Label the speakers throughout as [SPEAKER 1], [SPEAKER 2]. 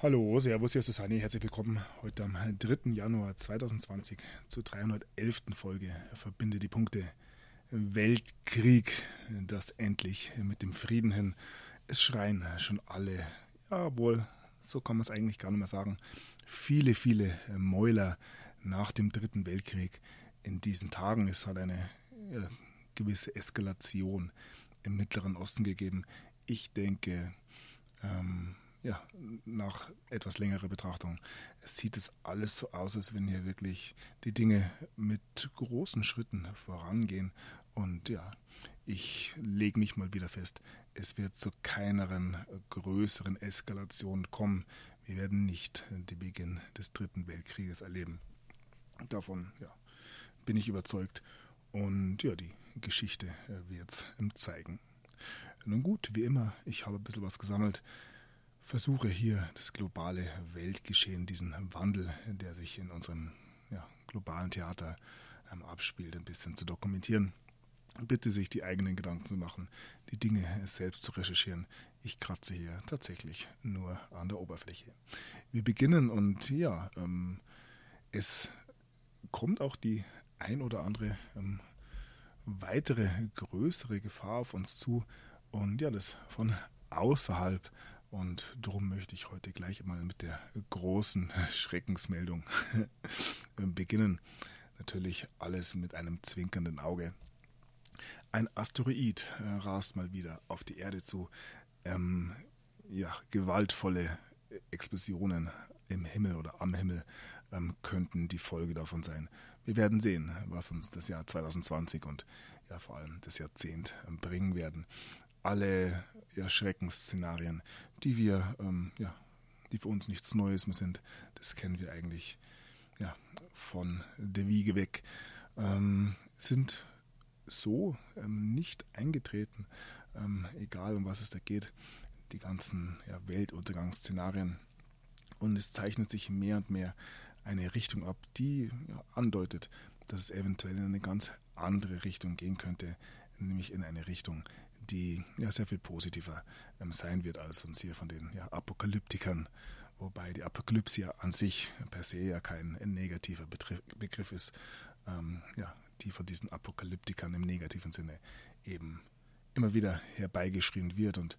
[SPEAKER 1] Hallo, servus, hier ist Susanne. Herzlich willkommen heute am 3. Januar 2020 zur 311. Folge Verbinde die Punkte. Weltkrieg, das endlich mit dem Frieden hin. Es schreien schon alle, ja wohl, so kann man es eigentlich gar nicht mehr sagen, viele Mäuler nach dem Dritten Weltkrieg in diesen Tagen. Es hat eine gewisse Eskalation im Mittleren Osten gegeben. Ich denke, nach etwas längerer Betrachtung sieht es alles so aus, als wenn hier wirklich die Dinge mit großen Schritten vorangehen. Und ja, ich lege mich mal wieder fest, es wird zu keineren größeren Eskalationen kommen. Wir werden nicht den Beginn des Dritten Weltkrieges erleben. Davon bin ich überzeugt. Und ja, die Geschichte wird es zeigen. Nun gut, wie immer, ich habe ein bisschen was gesammelt. Versuche hier das globale Weltgeschehen, diesen Wandel, der sich in unserem globalen Theater abspielt, ein bisschen zu dokumentieren. Bitte sich die eigenen Gedanken zu machen, die Dinge selbst zu recherchieren. Ich kratze hier tatsächlich nur an der Oberfläche. Wir beginnen und es kommt auch die ein oder andere weitere größere Gefahr auf uns zu und ja, das von außerhalb. Und darum möchte ich heute gleich mal mit der großen Schreckensmeldung beginnen. Natürlich alles mit einem zwinkernden Auge. Ein Asteroid rast mal wieder auf die Erde zu. Gewaltvolle Explosionen im Himmel oder am Himmel könnten die Folge davon sein. Wir werden sehen, was uns das Jahr 2020 und vor allem das Jahrzehnt bringen werden. Alle Schreckensszenarien, die für uns nichts Neues mehr sind, das kennen wir eigentlich von der Wiege weg, sind so nicht eingetreten, egal um was es da geht, die ganzen Weltuntergangsszenarien. Und es zeichnet sich mehr und mehr eine Richtung ab, die andeutet, dass es eventuell in eine ganz andere Richtung gehen könnte, nämlich in eine Richtung, die sehr viel positiver sein wird als uns hier von den Apokalyptikern, wobei die Apokalypse ja an sich per se ja kein negativer Begriff ist, die von diesen Apokalyptikern im negativen Sinne eben immer wieder herbeigeschrien wird und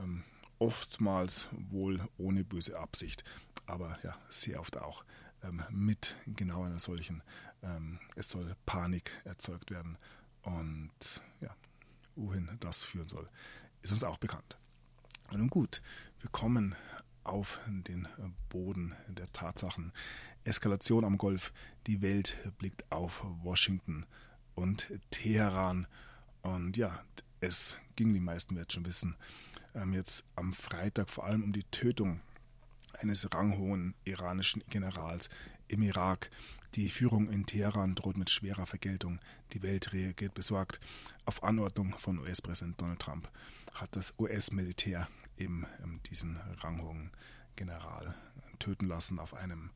[SPEAKER 1] oftmals wohl ohne böse Absicht, aber sehr oft auch mit genau einer solchen, es soll Panik erzeugt werden und wohin das führen soll, ist uns auch bekannt. Nun gut, wir kommen auf den Boden der Tatsachen. Eskalation am Golf, die Welt blickt auf Washington und Teheran. Und es ging, die meisten werden schon wissen, jetzt am Freitag vor allem um die Tötung eines ranghohen iranischen Generals im Irak. Die Führung in Teheran droht mit schwerer Vergeltung. Die Welt reagiert besorgt. Auf Anordnung von US-Präsident Donald Trump hat das US-Militär eben diesen ranghohen General töten lassen auf einem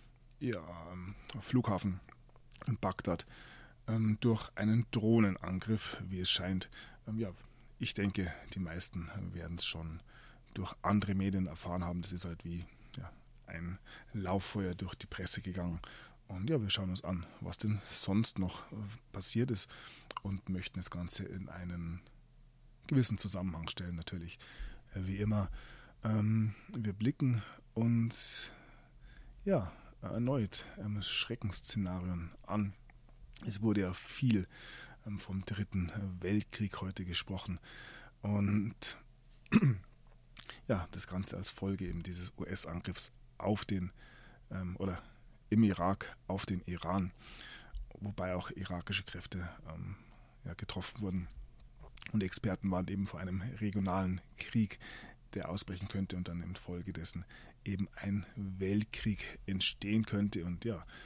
[SPEAKER 1] Flughafen in Bagdad durch einen Drohnenangriff, wie es scheint. Ich denke, die meisten werden es schon durch andere Medien erfahren haben. Das ist halt wie ein Lauffeuer durch die Presse gegangen. Und wir schauen uns an, was denn sonst noch passiert ist und möchten das Ganze in einen gewissen Zusammenhang stellen, natürlich. Wie immer, wir blicken uns erneut Schreckensszenarien an. Es wurde ja viel vom Dritten Weltkrieg heute gesprochen und das Ganze als Folge eben dieses US-Angriffs auf den im Irak auf den Iran, wobei auch irakische Kräfte getroffen wurden. Und Experten waren eben vor einem regionalen Krieg, der ausbrechen könnte und dann infolge dessen eben ein Weltkrieg entstehen könnte. Und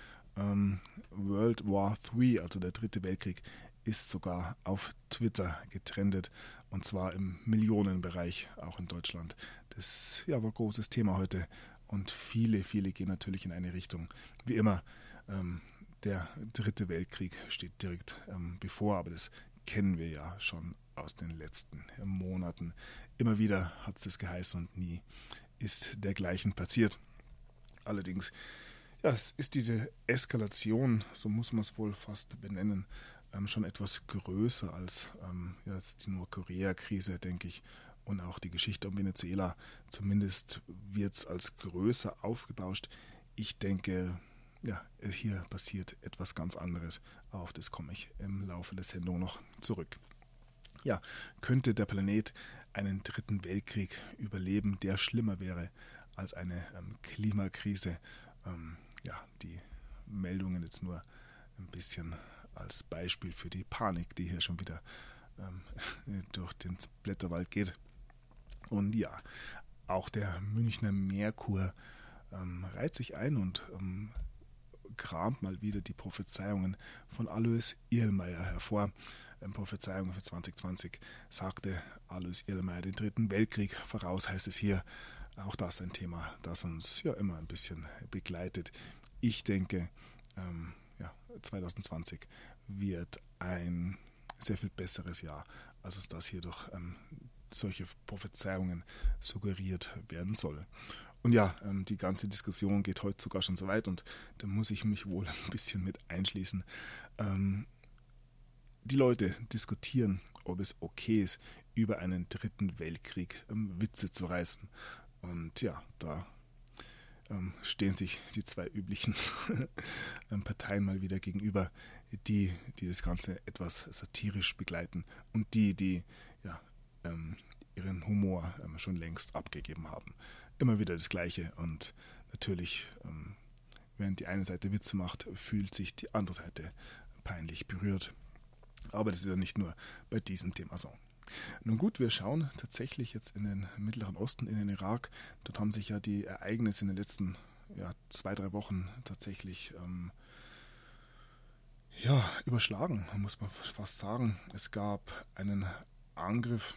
[SPEAKER 1] World War III, also der Dritte Weltkrieg, ist sogar auf Twitter getrendet und zwar im Millionenbereich, auch in Deutschland. Das war ein großes Thema heute und viele gehen natürlich in eine Richtung. Wie immer, der Dritte Weltkrieg steht direkt bevor, aber das kennen wir ja schon aus den letzten Monaten. Immer wieder hat es das geheißen und nie ist dergleichen passiert. Allerdings, ja, es ist diese Eskalation, so muss man es wohl fast benennen, schon etwas größer als jetzt die Nordkorea-Krise, denke ich, und auch die Geschichte um Venezuela. Zumindest wird es als größer aufgebauscht. Ich denke, ja, hier passiert etwas ganz anderes. Auf das komme ich im Laufe der Sendung noch zurück. Ja, könnte der Planet einen dritten Weltkrieg überleben, der schlimmer wäre als eine Klimakrise? Ja, die Meldungen jetzt nur ein bisschen als Beispiel für die Panik, die hier schon wieder durch den Blätterwald geht. Und ja, auch der Münchner Merkur reiht sich ein und kramt mal wieder die Prophezeiungen von Alois Irlmeier hervor. Prophezeiungen für 2020 sagte Alois Irlmeier den Dritten Weltkrieg voraus, heißt es hier. Auch das ein Thema, das uns ja immer ein bisschen begleitet. Ich denke, 2020 wird ein sehr viel besseres Jahr, als es das hier durch solche Prophezeiungen suggeriert werden soll. Und ja, die ganze Diskussion geht heute sogar schon so weit und da muss ich mich wohl ein bisschen mit einschließen. Die Leute diskutieren, ob es okay ist, über einen dritten Weltkrieg Witze zu reißen. Und ja, da stehen sich die zwei üblichen Parteien mal wieder gegenüber, die das Ganze etwas satirisch begleiten und die ihren Humor schon längst abgegeben haben. Immer wieder das Gleiche und natürlich, während die eine Seite Witze macht, fühlt sich die andere Seite peinlich berührt. Aber das ist ja nicht nur bei diesem Thema so. Nun gut, wir schauen tatsächlich jetzt in den Mittleren Osten, in den Irak. Dort haben sich ja die Ereignisse in den letzten 2-3 Wochen tatsächlich überschlagen, muss man fast sagen. Es gab einen Angriff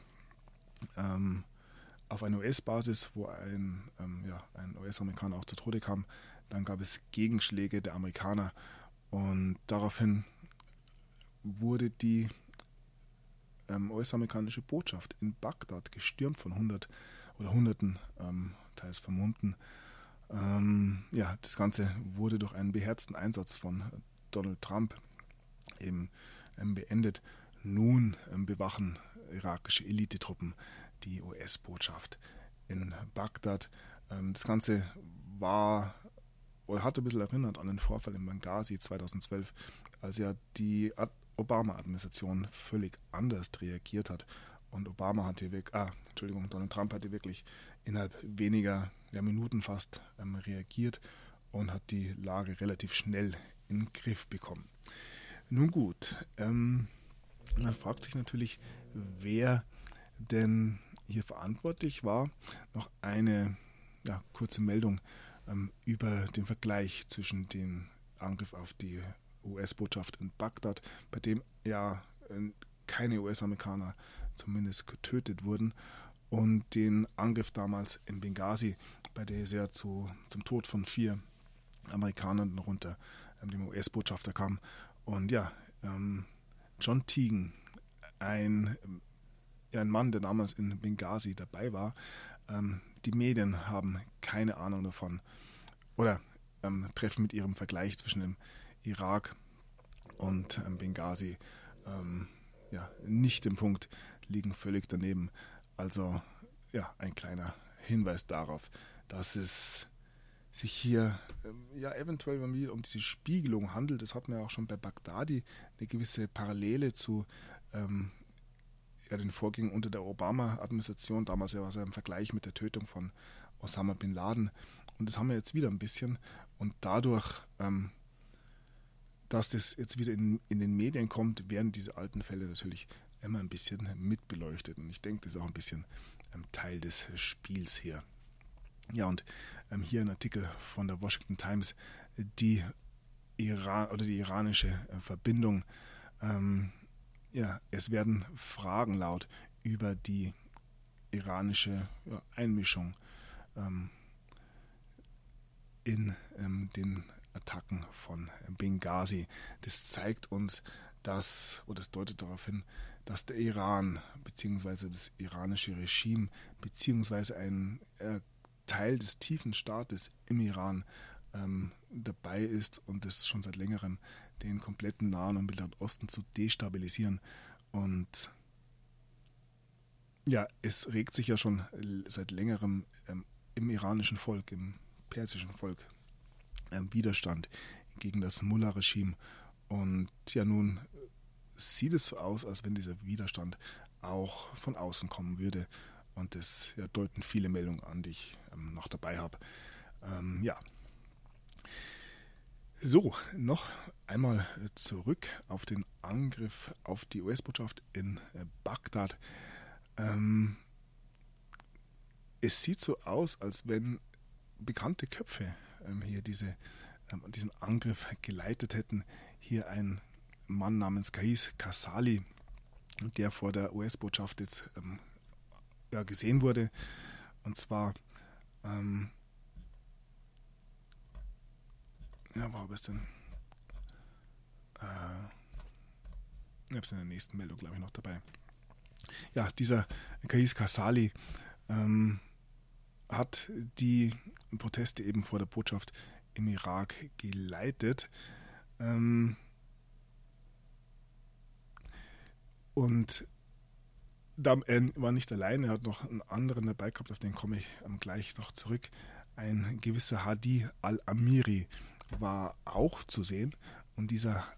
[SPEAKER 1] auf eine US-Basis, wo ein US-Amerikaner auch zu Tode kam. Dann gab es Gegenschläge der Amerikaner und daraufhin wurde die US-amerikanische Botschaft in Bagdad gestürmt von Hunderten, teils Vermummten. Das Ganze wurde durch einen beherzten Einsatz von Donald Trump eben beendet. Nun bewachen irakische Elitetruppen die US-Botschaft in Bagdad. Das Ganze hat ein bisschen erinnert an den Vorfall in Benghazi 2012, als ja die Obama-Administration völlig anders reagiert hat. Und Donald Trump hatte wirklich innerhalb weniger Minuten fast reagiert und hat die Lage relativ schnell in den Griff bekommen. Nun gut, man fragt sich natürlich, wer denn hier verantwortlich war. Noch eine kurze Meldung über den Vergleich zwischen dem Angriff auf die US-Botschaft in Bagdad, bei dem keine US-Amerikaner zumindest getötet wurden, und den Angriff damals in Benghazi, bei der es ja zum Tod von 4 Amerikanern darunter dem US-Botschafter kam. Und John Teagan, ein Mann, der damals in Benghazi dabei war, die Medien haben keine Ahnung davon oder treffen mit ihrem Vergleich zwischen dem Irak und Benghazi nicht den Punkt, liegen völlig daneben. Also ein kleiner Hinweis darauf, dass es sich hier eventuell um diese Spiegelung handelt. Das hat man ja auch schon bei Baghdadi, eine gewisse Parallele zu den Vorgängen unter der Obama-Administration. Damals war es ja im Vergleich mit der Tötung von Osama Bin Laden. Und das haben wir jetzt wieder ein bisschen. Und dadurch, dass das jetzt wieder in den Medien kommt, werden diese alten Fälle natürlich immer ein bisschen mitbeleuchtet. Und ich denke, das ist auch ein bisschen Teil des Spiels hier. Ja, und hier ein Artikel von der Washington Times, die iranische Verbindung. Es werden Fragen laut über die iranische Einmischung in den Attacken von Benghazi. Das zeigt uns, das deutet darauf hin, dass der Iran bzw. das iranische Regime bzw. ein Teil des tiefen Staates im Iran dabei ist und es schon seit längerem den kompletten Nahen und Mittleren Osten zu destabilisieren. Und ja, es regt sich ja schon seit längerem im iranischen Volk, im persischen Volk Widerstand gegen das Mullah-Regime. Und ja, nun sieht es so aus, als wenn dieser Widerstand auch von außen kommen würde. Und das deuten viele Meldungen an, die ich noch dabei habe. Ja. So, noch einmal zurück auf den Angriff auf die US-Botschaft in Bagdad. Es sieht so aus, als wenn bekannte Köpfe hier diesen Angriff geleitet hätten. Hier ein Mann namens Qais Khazali, der vor der US-Botschaft jetzt gesehen wurde. Und zwar, wo habe ich es denn? Ich habe es in der nächsten Meldung, glaube ich, noch dabei. Ja, dieser Qais Khazali hat die Proteste eben vor der Botschaft im Irak geleitet. Und er war nicht allein, er hat noch einen anderen dabei gehabt, auf den komme ich gleich noch zurück. Ein gewisser Hadi al-Amiri war auch zu sehen. Und dieser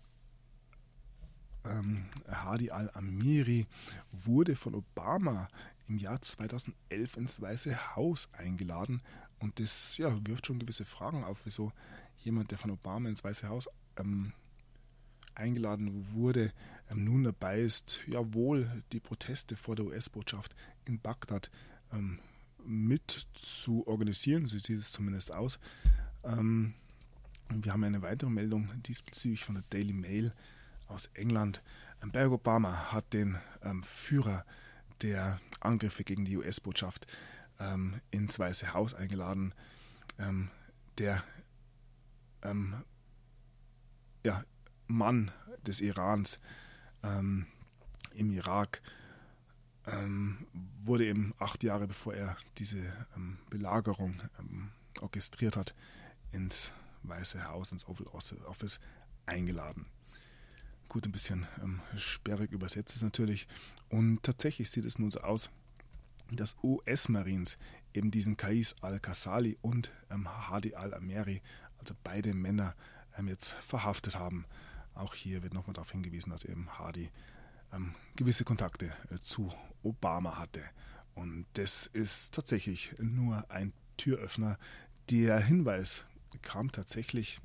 [SPEAKER 1] Hadi al-Amiri wurde von Obama im Jahr 2011 ins Weiße Haus eingeladen. Und das wirft schon gewisse Fragen auf, wieso jemand, der von Obama ins Weiße Haus eingeladen wurde, nun dabei ist, wohl die Proteste vor der US-Botschaft in Bagdad mit zu organisieren. So sieht es zumindest aus. Wir haben eine weitere Meldung diesbezüglich von der Daily Mail aus England. Barack Obama hat den Führer der Angriffe gegen die US-Botschaft ins Weiße Haus eingeladen. Der Mann des Irans im Irak wurde eben 8 Jahre bevor er diese Belagerung orchestriert hat, ins Weiße Haus, ins Oval Office eingeladen. Gut, ein bisschen sperrig übersetzt ist natürlich. Und tatsächlich sieht es nun so aus, dass US-Marines eben diesen Qais al-Khazali und Hadi al-Amiri, also beide Männer, jetzt verhaftet haben. Auch hier wird nochmal darauf hingewiesen, dass eben Hadi gewisse Kontakte zu Obama hatte. Und das ist tatsächlich nur ein Türöffner. Der Hinweis kam tatsächlich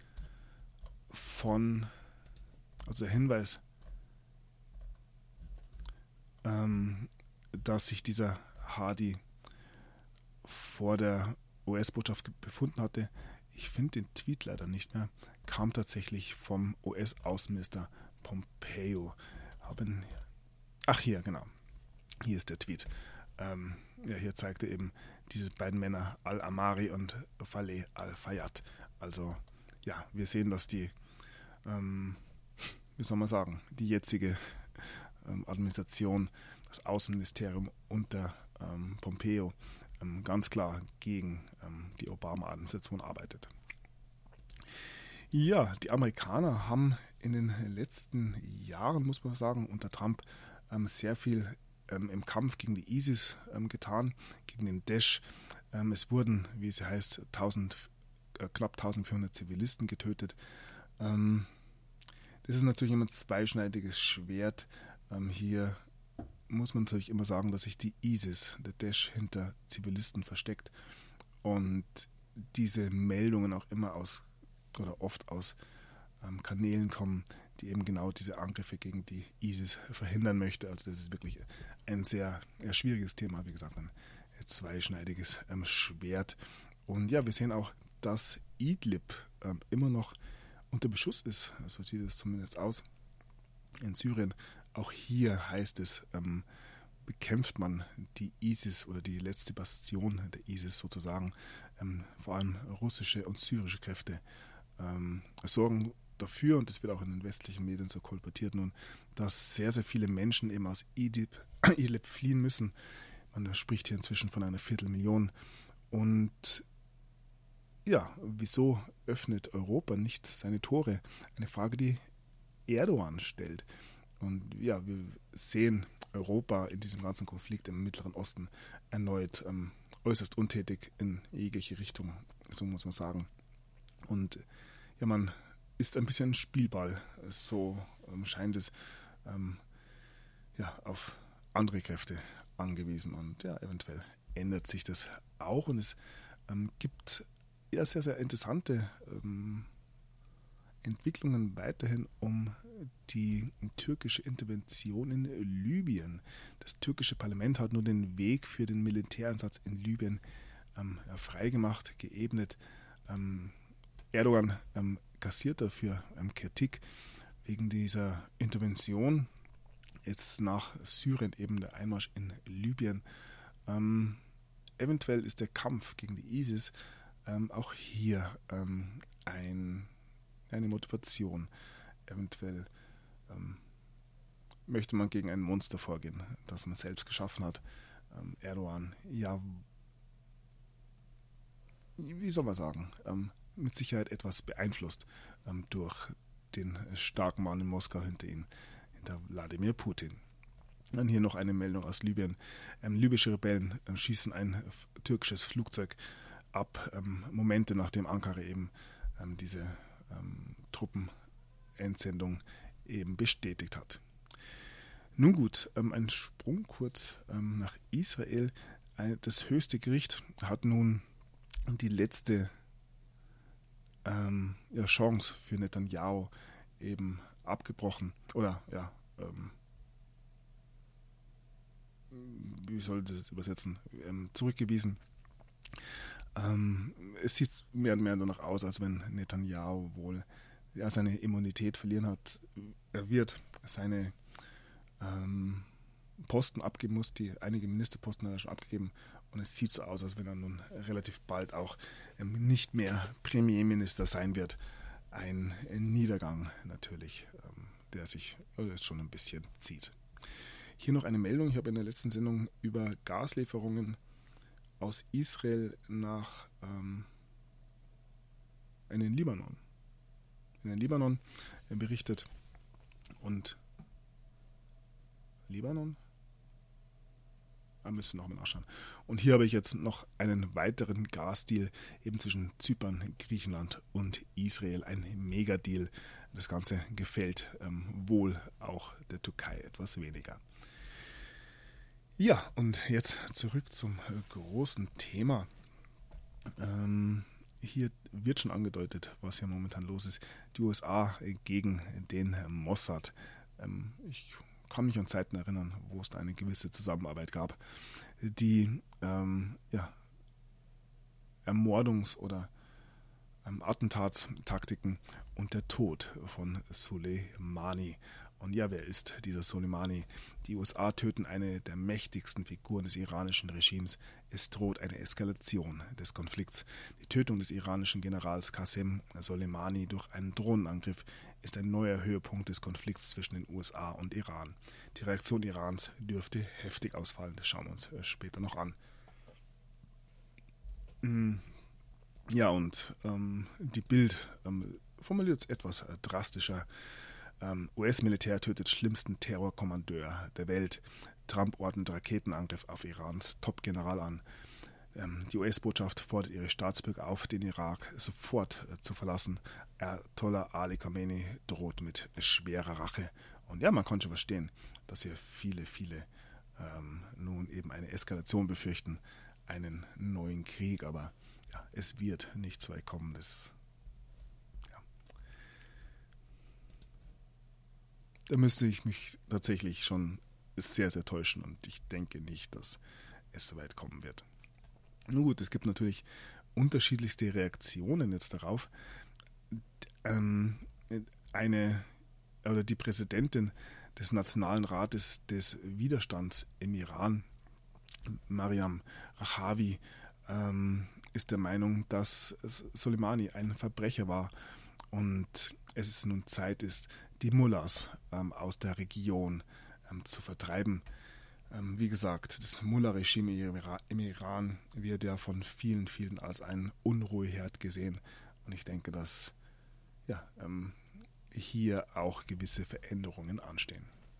[SPEAKER 1] dass sich dieser Hadi vor der US-Botschaft befunden hatte, ich finde den Tweet leider nicht mehr, kam tatsächlich vom US-Außenminister Pompeo. Hier, genau. Hier ist der Tweet. Hier zeigt er eben diese beiden Männer, Al-Amari und Faleh Al-Fayyad. Also, wir sehen, dass die, die jetzige Administration, das Außenministerium unter Pompeo ganz klar gegen die Obama-Administration arbeitet. Ja, die Amerikaner haben in den letzten Jahren, muss man sagen, unter Trump sehr viel im Kampf gegen die ISIS getan, gegen den Daesh. Es wurden, wie es heißt, knapp 1400 Zivilisten getötet. Das ist natürlich immer ein zweischneidiges Schwert. Hier muss man natürlich immer sagen, dass sich die ISIS, der Daesh, hinter Zivilisten versteckt und diese Meldungen auch immer oft aus Kanälen kommen, die eben genau diese Angriffe gegen die ISIS verhindern möchte. Also das ist wirklich ein sehr schwieriges Thema, wie gesagt, ein zweischneidiges Schwert. Und wir sehen auch, dass Idlib immer noch unter Beschuss ist, so sieht es zumindest aus, in Syrien. Auch hier heißt es, bekämpft man die ISIS oder die letzte Bastion der ISIS sozusagen. Vor allem russische und syrische Kräfte sorgen dafür, und das wird auch in den westlichen Medien so kolportiert nun, dass sehr, sehr viele Menschen eben aus Idlib fliehen müssen. Man spricht hier inzwischen von einer Viertelmillion. Und ja, wieso öffnet Europa nicht seine Tore? Eine Frage, die Erdogan stellt. Und ja, wir sehen Europa in diesem ganzen Konflikt im Mittleren Osten erneut äußerst untätig in jegliche Richtung, so muss man sagen. Und ja, man ist ein bisschen Spielball, so scheint es, ja, auf andere Kräfte angewiesen. Und ja, eventuell ändert sich das auch. Und es gibt ja sehr, sehr interessante Entwicklungen weiterhin um die türkische Intervention in Libyen. Das türkische Parlament hat nun den Weg für den Militäreinsatz in Libyen freigemacht, geebnet. Erdogan kassiert dafür Kritik wegen dieser Intervention. Jetzt nach Syrien eben der Einmarsch in Libyen. Eventuell ist der Kampf gegen die ISIS auch hier eine Motivation. Eventuell möchte man gegen ein Monster vorgehen, das man selbst geschaffen hat. Erdogan, ja, wie soll man sagen, mit Sicherheit etwas beeinflusst durch den starken Mann in Moskau hinter ihm, hinter Wladimir Putin. Dann hier noch eine Meldung aus Libyen. Libysche Rebellen schießen ein türkisches Flugzeug ab, Momente nachdem Ankara eben diese Truppenentsendung eben bestätigt hat. Nun gut, ein Sprung kurz nach Israel. Das höchste Gericht hat nun die letzte Chance für Netanyahu eben abgebrochen. Oder ja, wie soll ich das übersetzen? Zurückgewiesen. Es sieht mehr und mehr danach aus, als wenn Netanyahu wohl seine Immunität verlieren hat. Er wird seine Posten abgeben muss, einige Ministerposten hat er schon abgegeben, und es sieht so aus, als wenn er nun relativ bald auch nicht mehr Premierminister sein wird. Ein Niedergang natürlich, der sich jetzt schon ein bisschen zieht. Hier noch eine Meldung. Ich habe in der letzten Sendung über Gaslieferungen aus Israel nach in den Libanon berichtet. Und Libanon? Müssen wir noch mal nachschauen. Und hier habe ich jetzt noch einen weiteren Gasdeal eben zwischen Zypern, Griechenland und Israel. Ein Megadeal. Das Ganze gefällt wohl auch der Türkei etwas weniger. Ja, und jetzt zurück zum großen Thema. Hier wird schon angedeutet, was hier momentan los ist. Die USA gegen den Mossad. Ich kann mich an Zeiten erinnern, wo es da eine gewisse Zusammenarbeit gab. Die Ermordungs- oder Attentatstaktiken und der Tod von Soleimani. Und ja, wer ist dieser Soleimani? Die USA töten eine der mächtigsten Figuren des iranischen Regimes. Es droht eine Eskalation des Konflikts. Die Tötung des iranischen Generals Qasem Soleimani durch einen Drohnenangriff ist ein neuer Höhepunkt des Konflikts zwischen den USA und Iran. Die Reaktion Irans dürfte heftig ausfallen. Das schauen wir uns später noch an. Ja, und die Bild formuliert es etwas drastischer. US-Militär tötet schlimmsten Terrorkommandeur der Welt. Trump ordnet Raketenangriff auf Irans Top-General an. Die US-Botschaft fordert ihre Staatsbürger auf, den Irak sofort zu verlassen. Ayatollah Ali Khamenei droht mit schwerer Rache. Und ja, man kann schon verstehen, dass hier viele nun eben eine Eskalation befürchten, einen neuen Krieg. Aber ja, es wird nicht so weit kommen. Da müsste ich mich tatsächlich schon sehr, sehr täuschen, und ich denke nicht, dass es so weit kommen wird. Nun gut, es gibt natürlich unterschiedlichste Reaktionen jetzt darauf. Die Präsidentin des Nationalen Rates des Widerstands im Iran, Mariam Rajavi, ist der Meinung, dass Soleimani ein Verbrecher war und es nun Zeit ist, die Mullahs aus der Region zu vertreiben. Wie gesagt, das Mullah-Regime im Iran wird ja von vielen, vielen als ein Unruheherd gesehen. Und ich denke, dass ja, hier auch gewisse Veränderungen anstehen.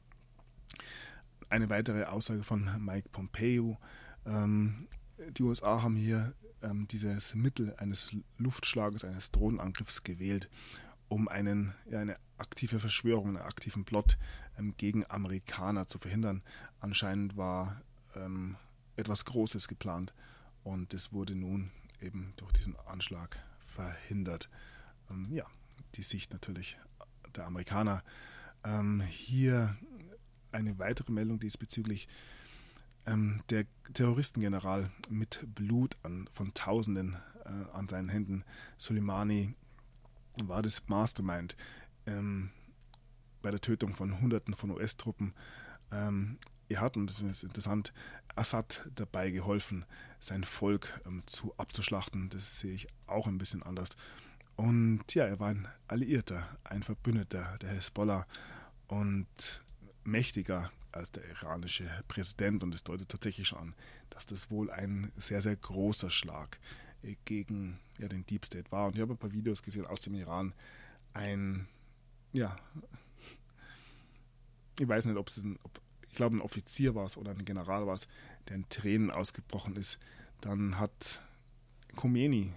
[SPEAKER 1] Eine weitere Aussage von Mike Pompeo. Die USA haben hier dieses Mittel eines Luftschlages, eines Drohnenangriffs gewählt, um eine aktive Verschwörung, einen aktiven Plot gegen Amerikaner zu verhindern. Anscheinend war etwas Großes geplant und es wurde nun eben durch diesen Anschlag verhindert. Die Sicht natürlich der Amerikaner. Hier eine weitere Meldung diesbezüglich. Der Terroristengeneral mit Blut von Tausenden an seinen Händen, Soleimani, war das Mastermind bei der Tötung von Hunderten von US-Truppen. Er hat, und das ist interessant, Assad dabei geholfen, sein Volk abzuschlachten. Das sehe ich auch ein bisschen anders. Und ja, er war ein Alliierter, ein Verbündeter der Hezbollah und mächtiger als der iranische Präsident. Und es deutet tatsächlich schon an, dass das wohl ein sehr, sehr großer Schlag gegen den Deep State war. Und ich habe ein paar Videos gesehen aus dem Iran. Ich weiß nicht, ich glaube, ein Offizier war es oder ein General war es, der in Tränen ausgebrochen ist. Dann hat Khomeini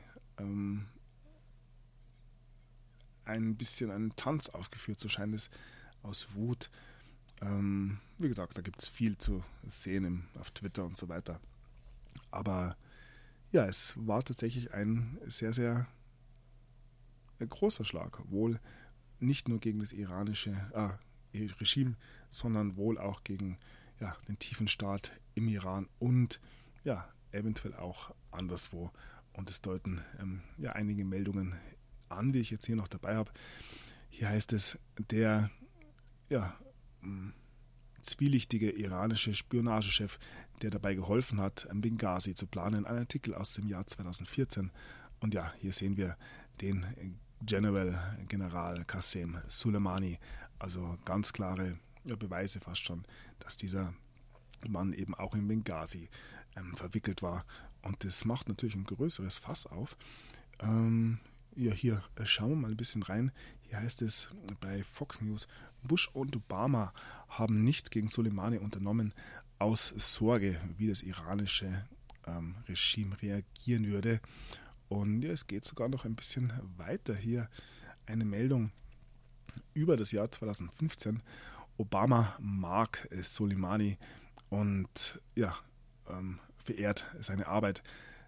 [SPEAKER 1] ein bisschen einen Tanz aufgeführt, so scheint es, aus Wut. Wie gesagt, da gibt es viel zu sehen auf Twitter und so weiter. Aber ja, es war tatsächlich ein sehr, sehr großer Schlag. Wohl nicht nur gegen das iranische Regime, sondern wohl auch gegen den tiefen Staat im Iran und eventuell auch anderswo. Und es deuten einige Meldungen an, die ich jetzt hier noch dabei habe. Hier heißt es, der zwielichtige iranische Spionagechef, der dabei geholfen hat, Benghazi zu planen, ein Artikel aus dem Jahr 2014. Und ja, hier sehen wir den General Qasem Soleimani, also ganz klare Beweise fast schon, dass dieser Mann eben auch in Benghazi verwickelt war. Und das macht natürlich ein größeres Fass auf. Hier schauen wir mal ein bisschen rein. Hier heißt es bei Fox News, Bush und Obama haben nichts gegen Soleimani unternommen, aus Sorge, wie das iranische Regime reagieren würde. Und es geht sogar noch ein bisschen weiter. Hier eine Meldung über das Jahr 2015. Obama mag Soleimani und verehrt seine Arbeit,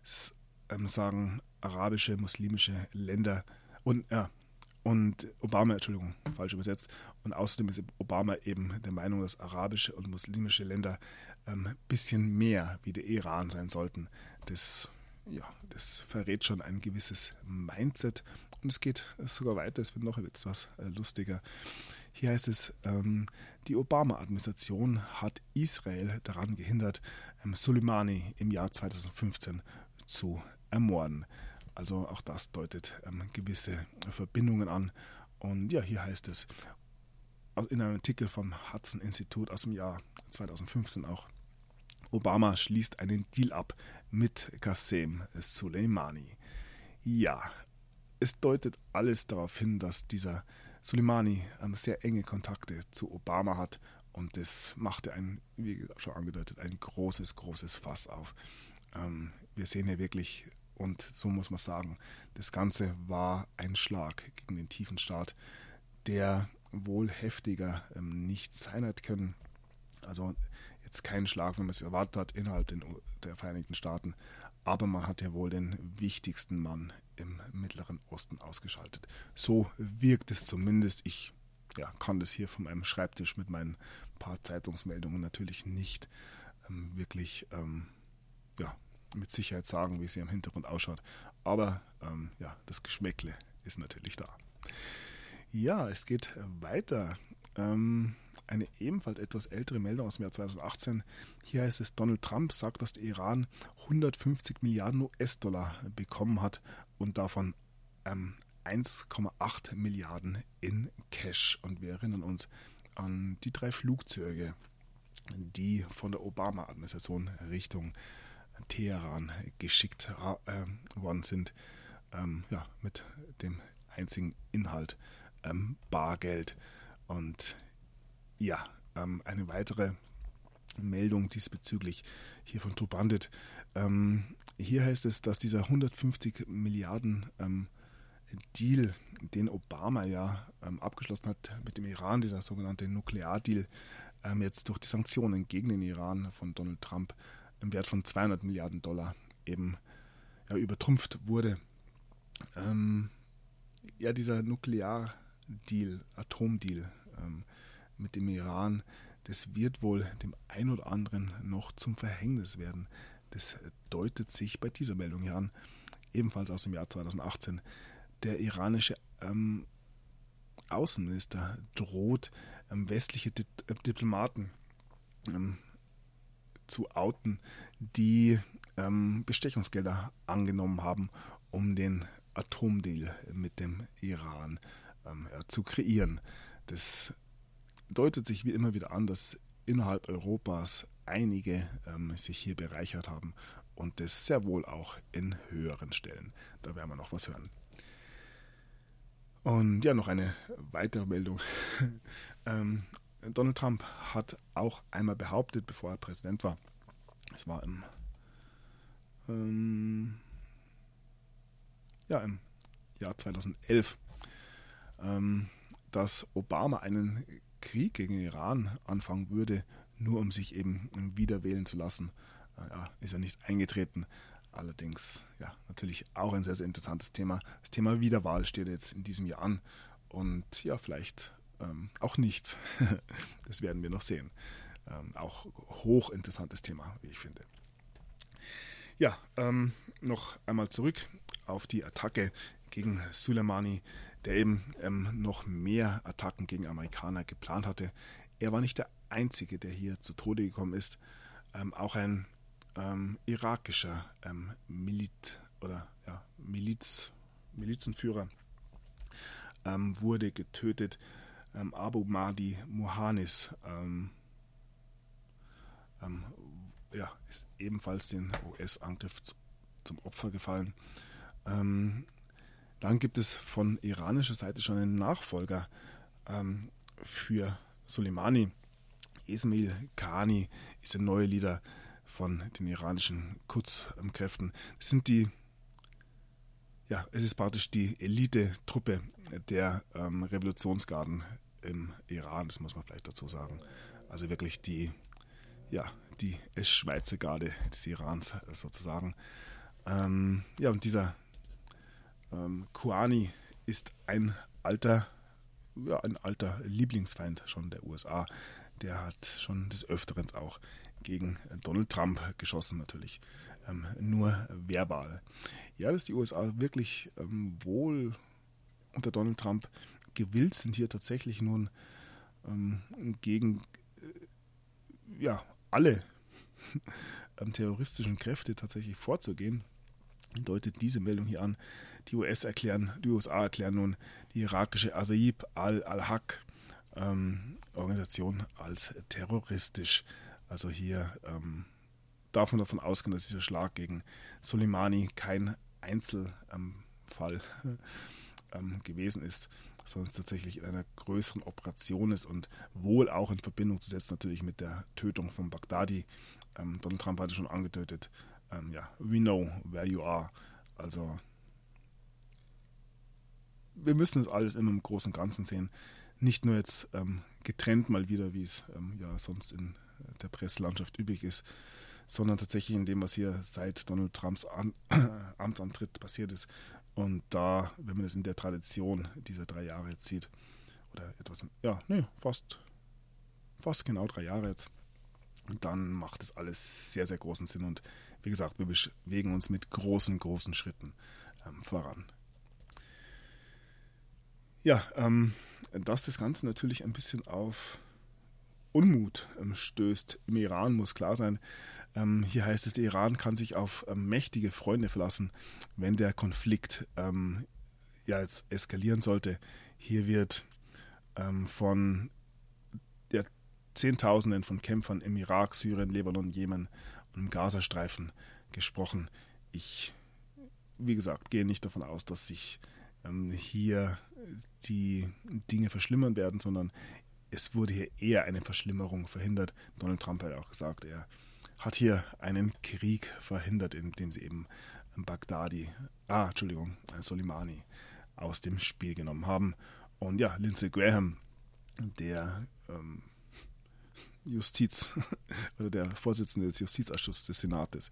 [SPEAKER 1] sagen arabische, muslimische Länder und Obama, falsch übersetzt. Und außerdem ist Obama eben der Meinung, dass arabische und muslimische Länder ein bisschen mehr wie der Iran sein sollten. Das verrät schon ein gewisses Mindset. Und es geht sogar weiter, es wird noch etwas lustiger. Hier heißt es, die Obama-Administration hat Israel daran gehindert, Soleimani im Jahr 2015 zu ermorden. Also auch das deutet gewisse Verbindungen an. Und ja, hier heißt es, in einem Artikel vom Hudson-Institut aus dem Jahr 2015 auch, Obama schließt einen Deal ab mit Qasem Soleimani. Ja, es deutet alles darauf hin, dass dieser Soleimani sehr enge Kontakte zu Obama hat und das machte wie schon angedeutet, ein großes, großes Fass auf. Wir sehen hier wirklich, und so muss man sagen, das Ganze war ein Schlag gegen den tiefen Staat, der wohl heftiger nicht sein hat können. Also jetzt kein Schlag, wie man es erwartet hat, innerhalb der Vereinigten Staaten, aber man hat ja wohl den wichtigsten Mann im Mittleren Osten ausgeschaltet. So wirkt es zumindest. Ich kann das hier von meinem Schreibtisch mit meinen paar Zeitungsmeldungen natürlich nicht wirklich mit Sicherheit sagen, wie es hier im Hintergrund ausschaut. Aber das Geschmäckle ist natürlich da. Ja, es geht weiter. Eine ebenfalls etwas ältere Meldung aus dem Jahr 2018. Hier heißt es, Donald Trump sagt, dass der Iran 150 Milliarden US-Dollar bekommen hat und davon 1,8 Milliarden in Cash. Und wir erinnern uns an die 3 Flugzeuge, die von der Obama-Administration Richtung Teheran geschickt worden sind, mit dem einzigen Inhalt Bargeld. Und ja, eine weitere Meldung diesbezüglich hier von TrueBandit. Hier heißt es, dass dieser 150 Milliarden Deal, den Obama abgeschlossen hat mit dem Iran, dieser sogenannte Nukleardeal, jetzt durch die Sanktionen gegen den Iran von Donald Trump im Wert von 200 Milliarden Dollar eben übertrumpft wurde. Dieser Nukleardeal, Atomdeal mit dem Iran, das wird wohl dem einen oder anderen noch zum Verhängnis werden. Das deutet sich bei dieser Meldung hier an, ebenfalls aus dem Jahr 2018. Der iranische Außenminister droht, westliche Diplomaten zu outen, die Bestechungsgelder angenommen haben, um den Atomdeal mit dem Iran zu kreieren. Das deutet sich wie immer wieder an, dass innerhalb Europas einige sich hier bereichert haben und das sehr wohl auch in höheren Stellen. Da werden wir noch was hören. Und ja, noch eine weitere Meldung. Donald Trump hat auch einmal behauptet, bevor er Präsident war, es war im Jahr 2011, dass Obama einen Krieg gegen den Iran anfangen würde, nur um sich eben wieder wählen zu lassen. Ist ja nicht eingetreten. Allerdings, natürlich auch ein sehr, sehr interessantes Thema. Das Thema Wiederwahl steht jetzt in diesem Jahr an. Und vielleicht auch nicht. Das werden wir noch sehen. Auch hochinteressantes Thema, wie ich finde. Ja, noch einmal zurück auf die Attacke gegen Soleimani, der eben noch mehr Attacken gegen Amerikaner geplant hatte. Er war nicht der Einzige, der hier zu Tode gekommen ist. Auch ein irakischer Milizenführer wurde getötet. Abu Mahdi Mohannis ist ebenfalls den US-Angriff zum Opfer gefallen. Dann gibt es von iranischer Seite schon einen Nachfolger für Soleimani. Esmail Qaani ist der neue Leader von den iranischen Quds-Kräften. Es ist praktisch die Elite-Truppe der Revolutionsgarden im Iran, das muss man vielleicht dazu sagen. Also wirklich die Schweizer Garde des Irans sozusagen. Und dieser Qaani ist ein alter Lieblingsfeind schon der USA. Der hat schon des Öfteren auch gegen Donald Trump geschossen, natürlich. Nur verbal. Ja, dass die USA wirklich wohl unter Donald Trump gewillt sind, hier tatsächlich nun gegen alle terroristischen Kräfte tatsächlich vorzugehen, deutet diese Meldung hier an. Die USA erklären nun die irakische Asaib al-Haq Organisation als terroristisch. Also hier darf man davon ausgehen, dass dieser Schlag gegen Soleimani kein Einzelfall gewesen ist, sondern es tatsächlich in einer größeren Operation ist und wohl auch in Verbindung zu setzen natürlich mit der Tötung von Baghdadi. Donald Trump hatte schon angetötet, we know where you are. Also wir müssen das alles immer im Großen und Ganzen sehen. Nicht nur jetzt getrennt mal wieder, wie es sonst in der Presselandschaft üblich ist, sondern tatsächlich in dem, was hier seit Donald Trumps Amtsantritt passiert ist. Und da, wenn man das in der Tradition dieser 3 Jahre jetzt sieht, oder etwas, fast genau 3 Jahre jetzt, dann macht das alles sehr, sehr großen Sinn. Und wie gesagt, wir bewegen uns mit großen, großen Schritten voran. Ja, dass das Ganze natürlich ein bisschen auf Unmut stößt im Iran, muss klar sein. Hier heißt es, der Iran kann sich auf mächtige Freunde verlassen, wenn der Konflikt jetzt eskalieren sollte. Hier wird von Zehntausenden von Kämpfern im Irak, Syrien, Libanon, Jemen und im Gazastreifen gesprochen. Ich, wie gesagt, gehe nicht davon aus, dass sich hier die Dinge verschlimmern werden, sondern es wurde hier eher eine Verschlimmerung verhindert. Donald Trump hat auch gesagt, er hat hier einen Krieg verhindert, indem sie eben Soleimani aus dem Spiel genommen haben. Und ja, Lindsey Graham, der oder der Vorsitzende des Justizausschusses des Senates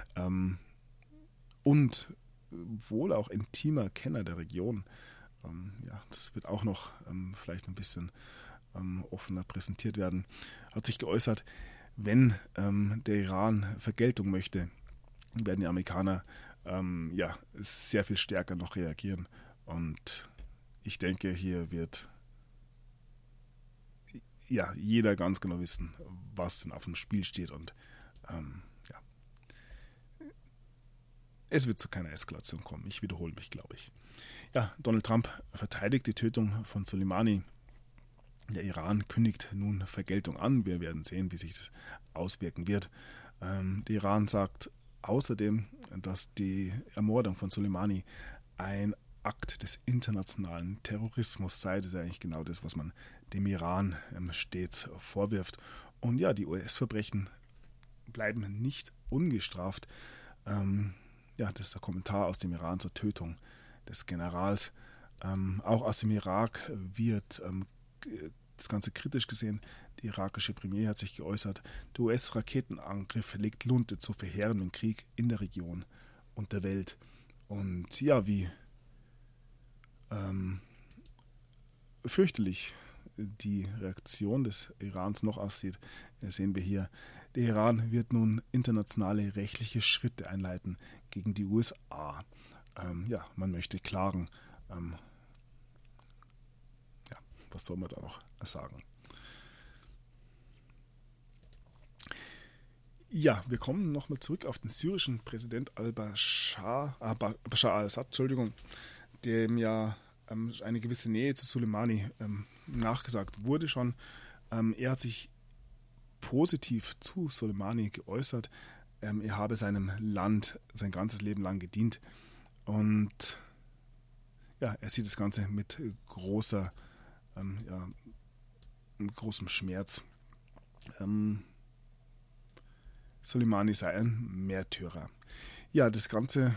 [SPEAKER 1] und wohl auch intimer Kenner der Region, das wird auch noch vielleicht ein bisschen offener präsentiert werden, hat sich geäußert, wenn der Iran Vergeltung möchte, werden die Amerikaner sehr viel stärker noch reagieren. Und ich denke, hier wird jeder ganz genau wissen, was denn auf dem Spiel steht. Und es wird zu keiner Eskalation kommen. Ich wiederhole mich, glaube ich. Ja, Donald Trump verteidigt die Tötung von Soleimani. Der Iran kündigt nun Vergeltung an. Wir werden sehen, wie sich das auswirken wird. Der Iran sagt außerdem, dass die Ermordung von Soleimani ein Akt des internationalen Terrorismus sei. Das ist eigentlich genau das, was man dem Iran stets vorwirft. Und ja, die US-Verbrechen bleiben nicht ungestraft. Das ist der Kommentar aus dem Iran zur Tötung des Generals. Auch aus dem Irak wird das Ganze kritisch gesehen. Die irakische Premier hat sich geäußert, der US-Raketenangriff legt Lunte zu verheerendem Krieg in der Region und der Welt. Und ja, wie fürchterlich die Reaktion des Irans noch aussieht, sehen wir hier. Der Iran wird nun internationale rechtliche Schritte einleiten gegen die USA. Man möchte klagen. Was soll man da noch sagen? Ja, wir kommen nochmal zurück auf den syrischen Präsident Bashar al-Assad, dem ja eine gewisse Nähe zu Soleimani nachgesagt wurde schon. Er hat sich positiv zu Soleimani geäußert. Er habe seinem Land sein ganzes Leben lang gedient. Und ja, er sieht das Ganze mit großem Schmerz. Soleimani sei ein Märtyrer. Ja, das Ganze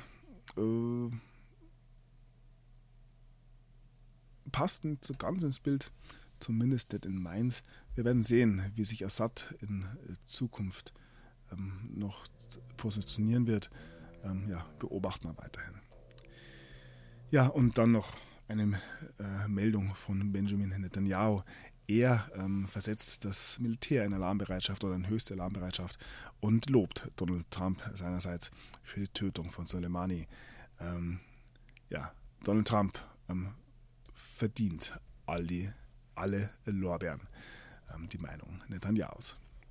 [SPEAKER 1] passt nicht so ganz ins Bild, zumindest nicht in meins. Wir werden sehen, wie sich Assad in Zukunft noch positionieren wird. Beobachten wir weiterhin. Ja, und dann noch eine Meldung von Benjamin Netanyahu. Er versetzt das Militär in Alarmbereitschaft oder in höchste Alarmbereitschaft und lobt Donald Trump seinerseits für die Tötung von Soleimani. Donald Trump verdient alle Lorbeeren, die Meinung Netanyahus.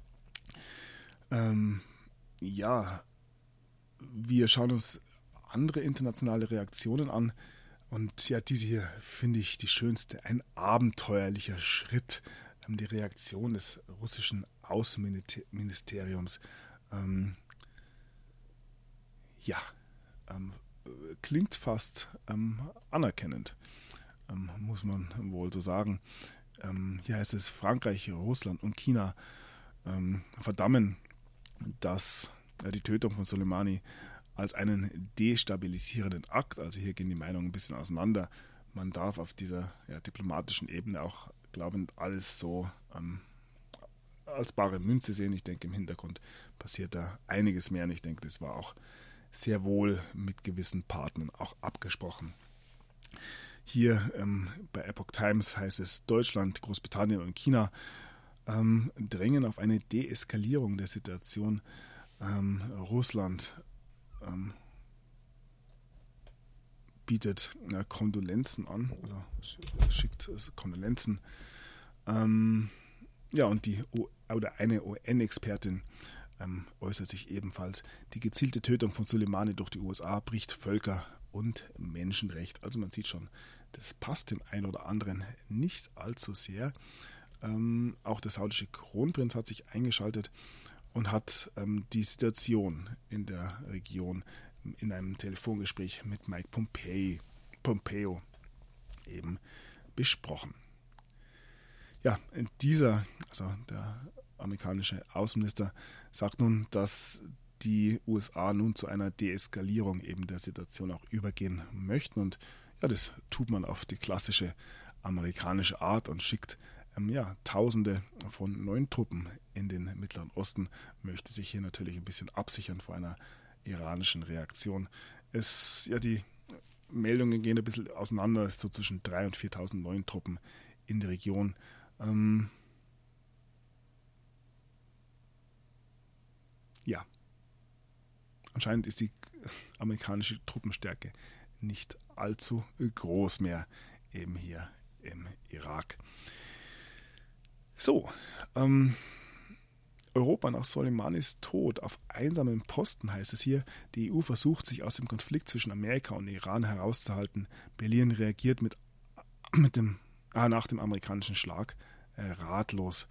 [SPEAKER 1] Wir schauen uns andere internationale Reaktionen an. Und ja, diese hier finde ich die schönste. Ein abenteuerlicher Schritt. Die Reaktion des russischen Außenministeriums. Klingt fast anerkennend, muss man wohl so sagen. Hier heißt es, Frankreich, Russland und China verdammen die Tötung von Soleimani als einen destabilisierenden Akt. Also hier gehen die Meinungen ein bisschen auseinander. Man darf auf dieser diplomatischen Ebene auch, glaube ich, alles so als bare Münze sehen. Ich denke, im Hintergrund passiert da einiges mehr. Und ich denke, das war auch sehr wohl mit gewissen Partnern auch abgesprochen. Hier bei Epoch Times heißt es, Deutschland, Großbritannien und China drängen auf eine Deeskalierung der Situation. Russland bietet Kondolenzen an, also schickt Kondolenzen. Und eine UN-Expertin äußert sich ebenfalls, die gezielte Tötung von Soleimani durch die USA bricht Völker- und Menschenrecht. Also man sieht schon, das passt dem einen oder anderen nicht allzu sehr. Auch der saudische Kronprinz hat sich eingeschaltet und hat die Situation in der Region in einem Telefongespräch mit Mike Pompeo eben besprochen. Ja, also der amerikanische Außenminister sagt nun, dass die USA nun zu einer Deeskalierung eben der Situation auch übergehen möchten. Und ja, das tut man auf die klassische amerikanische Art und schickt Tausende von neuen Truppen in den Mittleren Osten, möchte sich hier natürlich ein bisschen absichern vor einer iranischen Reaktion. Die Meldungen gehen ein bisschen auseinander, es ist so zwischen 3.000 und 4.000 neuen Truppen in der Region. Anscheinend ist die amerikanische Truppenstärke nicht allzu groß mehr eben hier im Irak. So, Europa nach Soleimanis Tod auf einsamem Posten, heißt es hier. Die EU versucht, sich aus dem Konflikt zwischen Amerika und Iran herauszuhalten. Berlin reagiert nach dem amerikanischen Schlag ratlos.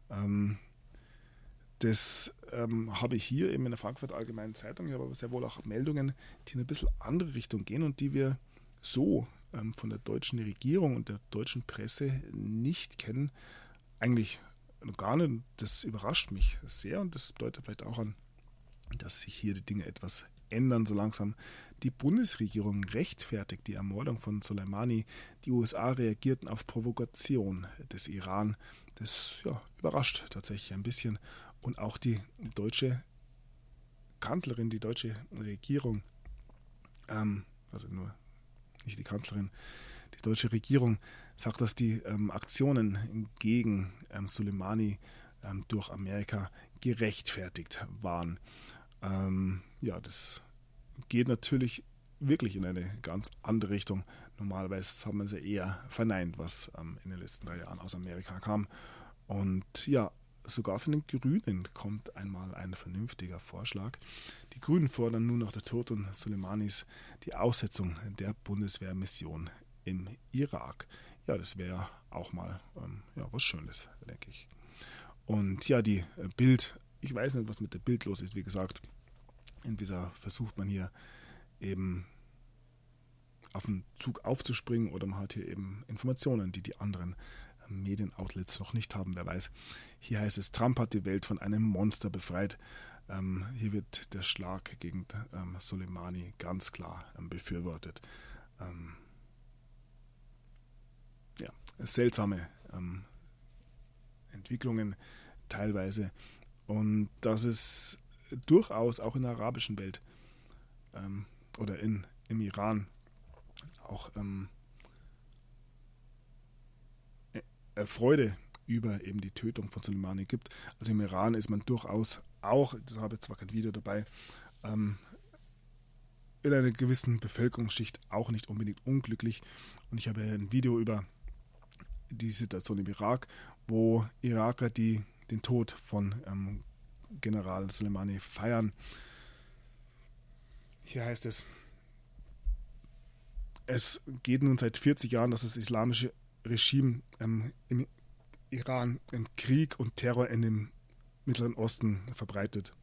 [SPEAKER 1] Das habe ich hier eben in der Frankfurter Allgemeinen Zeitung. Ich habe aber sehr wohl auch Meldungen, die in ein bisschen andere Richtung gehen und die wir so von der deutschen Regierung und der deutschen Presse nicht kennen. Eigentlich gar nicht. Das überrascht mich sehr und das deutet vielleicht auch an, dass sich hier die Dinge etwas ändern so langsam. Die Bundesregierung rechtfertigt die Ermordung von Soleimani. Die USA reagierten auf Provokation des Iran. Das überrascht tatsächlich ein bisschen. Und auch die deutsche Kanzlerin, die deutsche Regierung, also nur nicht die Kanzlerin, die deutsche Regierung sagt, dass die Aktionen gegen Soleimani durch Amerika gerechtfertigt waren. Das geht natürlich wirklich in eine ganz andere Richtung. Normalerweise haben wir es ja eher verneint, was in den letzten 3 Jahren aus Amerika kam. Und ja, sogar von den Grünen kommt einmal ein vernünftiger Vorschlag. Die Grünen fordern nun nach der Tod von Soleimanis die Aussetzung der Bundeswehrmission im Irak. Ja, das wäre auch mal was Schönes, denke ich. Und ja, die Bild, ich weiß nicht, was mit der Bild los ist, wie gesagt. Entweder versucht man hier eben auf den Zug aufzuspringen oder man hat hier eben Informationen, die die anderen Medienoutlets noch nicht haben, wer weiß. Hier heißt es, Trump hat die Welt von einem Monster befreit. Hier wird der Schlag gegen Soleimani ganz klar befürwortet. Seltsame Entwicklungen teilweise. Und dass es durchaus auch in der arabischen Welt oder im Iran auch Freude über eben die Tötung von Soleimani gibt. Also im Iran ist man durchaus auch, da habe ich zwar kein Video dabei, in einer gewissen Bevölkerungsschicht auch nicht unbedingt unglücklich. Und ich habe ein Video über die Situation im Irak, wo Iraker, die den Tod von General Soleimani feiern. Hier heißt es geht nun seit 40 Jahren, dass das islamische Regime im Iran Krieg und Terror in dem Mittleren Osten verbreitet.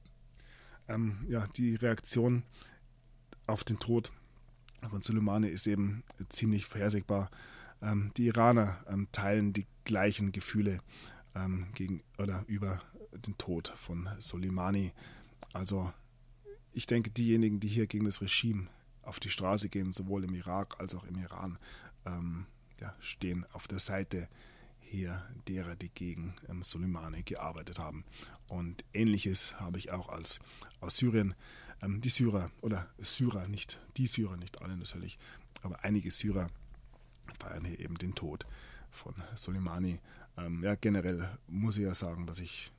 [SPEAKER 1] Die Reaktion auf den Tod von Soleimani ist eben ziemlich vorhersehbar. Die Iraner teilen die gleichen Gefühle über den Tod von Soleimani. Also ich denke, diejenigen, die hier gegen das Regime auf die Straße gehen, sowohl im Irak als auch im Iran, stehen auf der Seite hier derer, die gegen Soleimani gearbeitet haben. Und Ähnliches habe ich auch aus Syrien. Die Syrer, nicht alle natürlich, aber einige Syrer feiern hier eben den Tod von Soleimani. Generell muss ich ja sagen, dass ich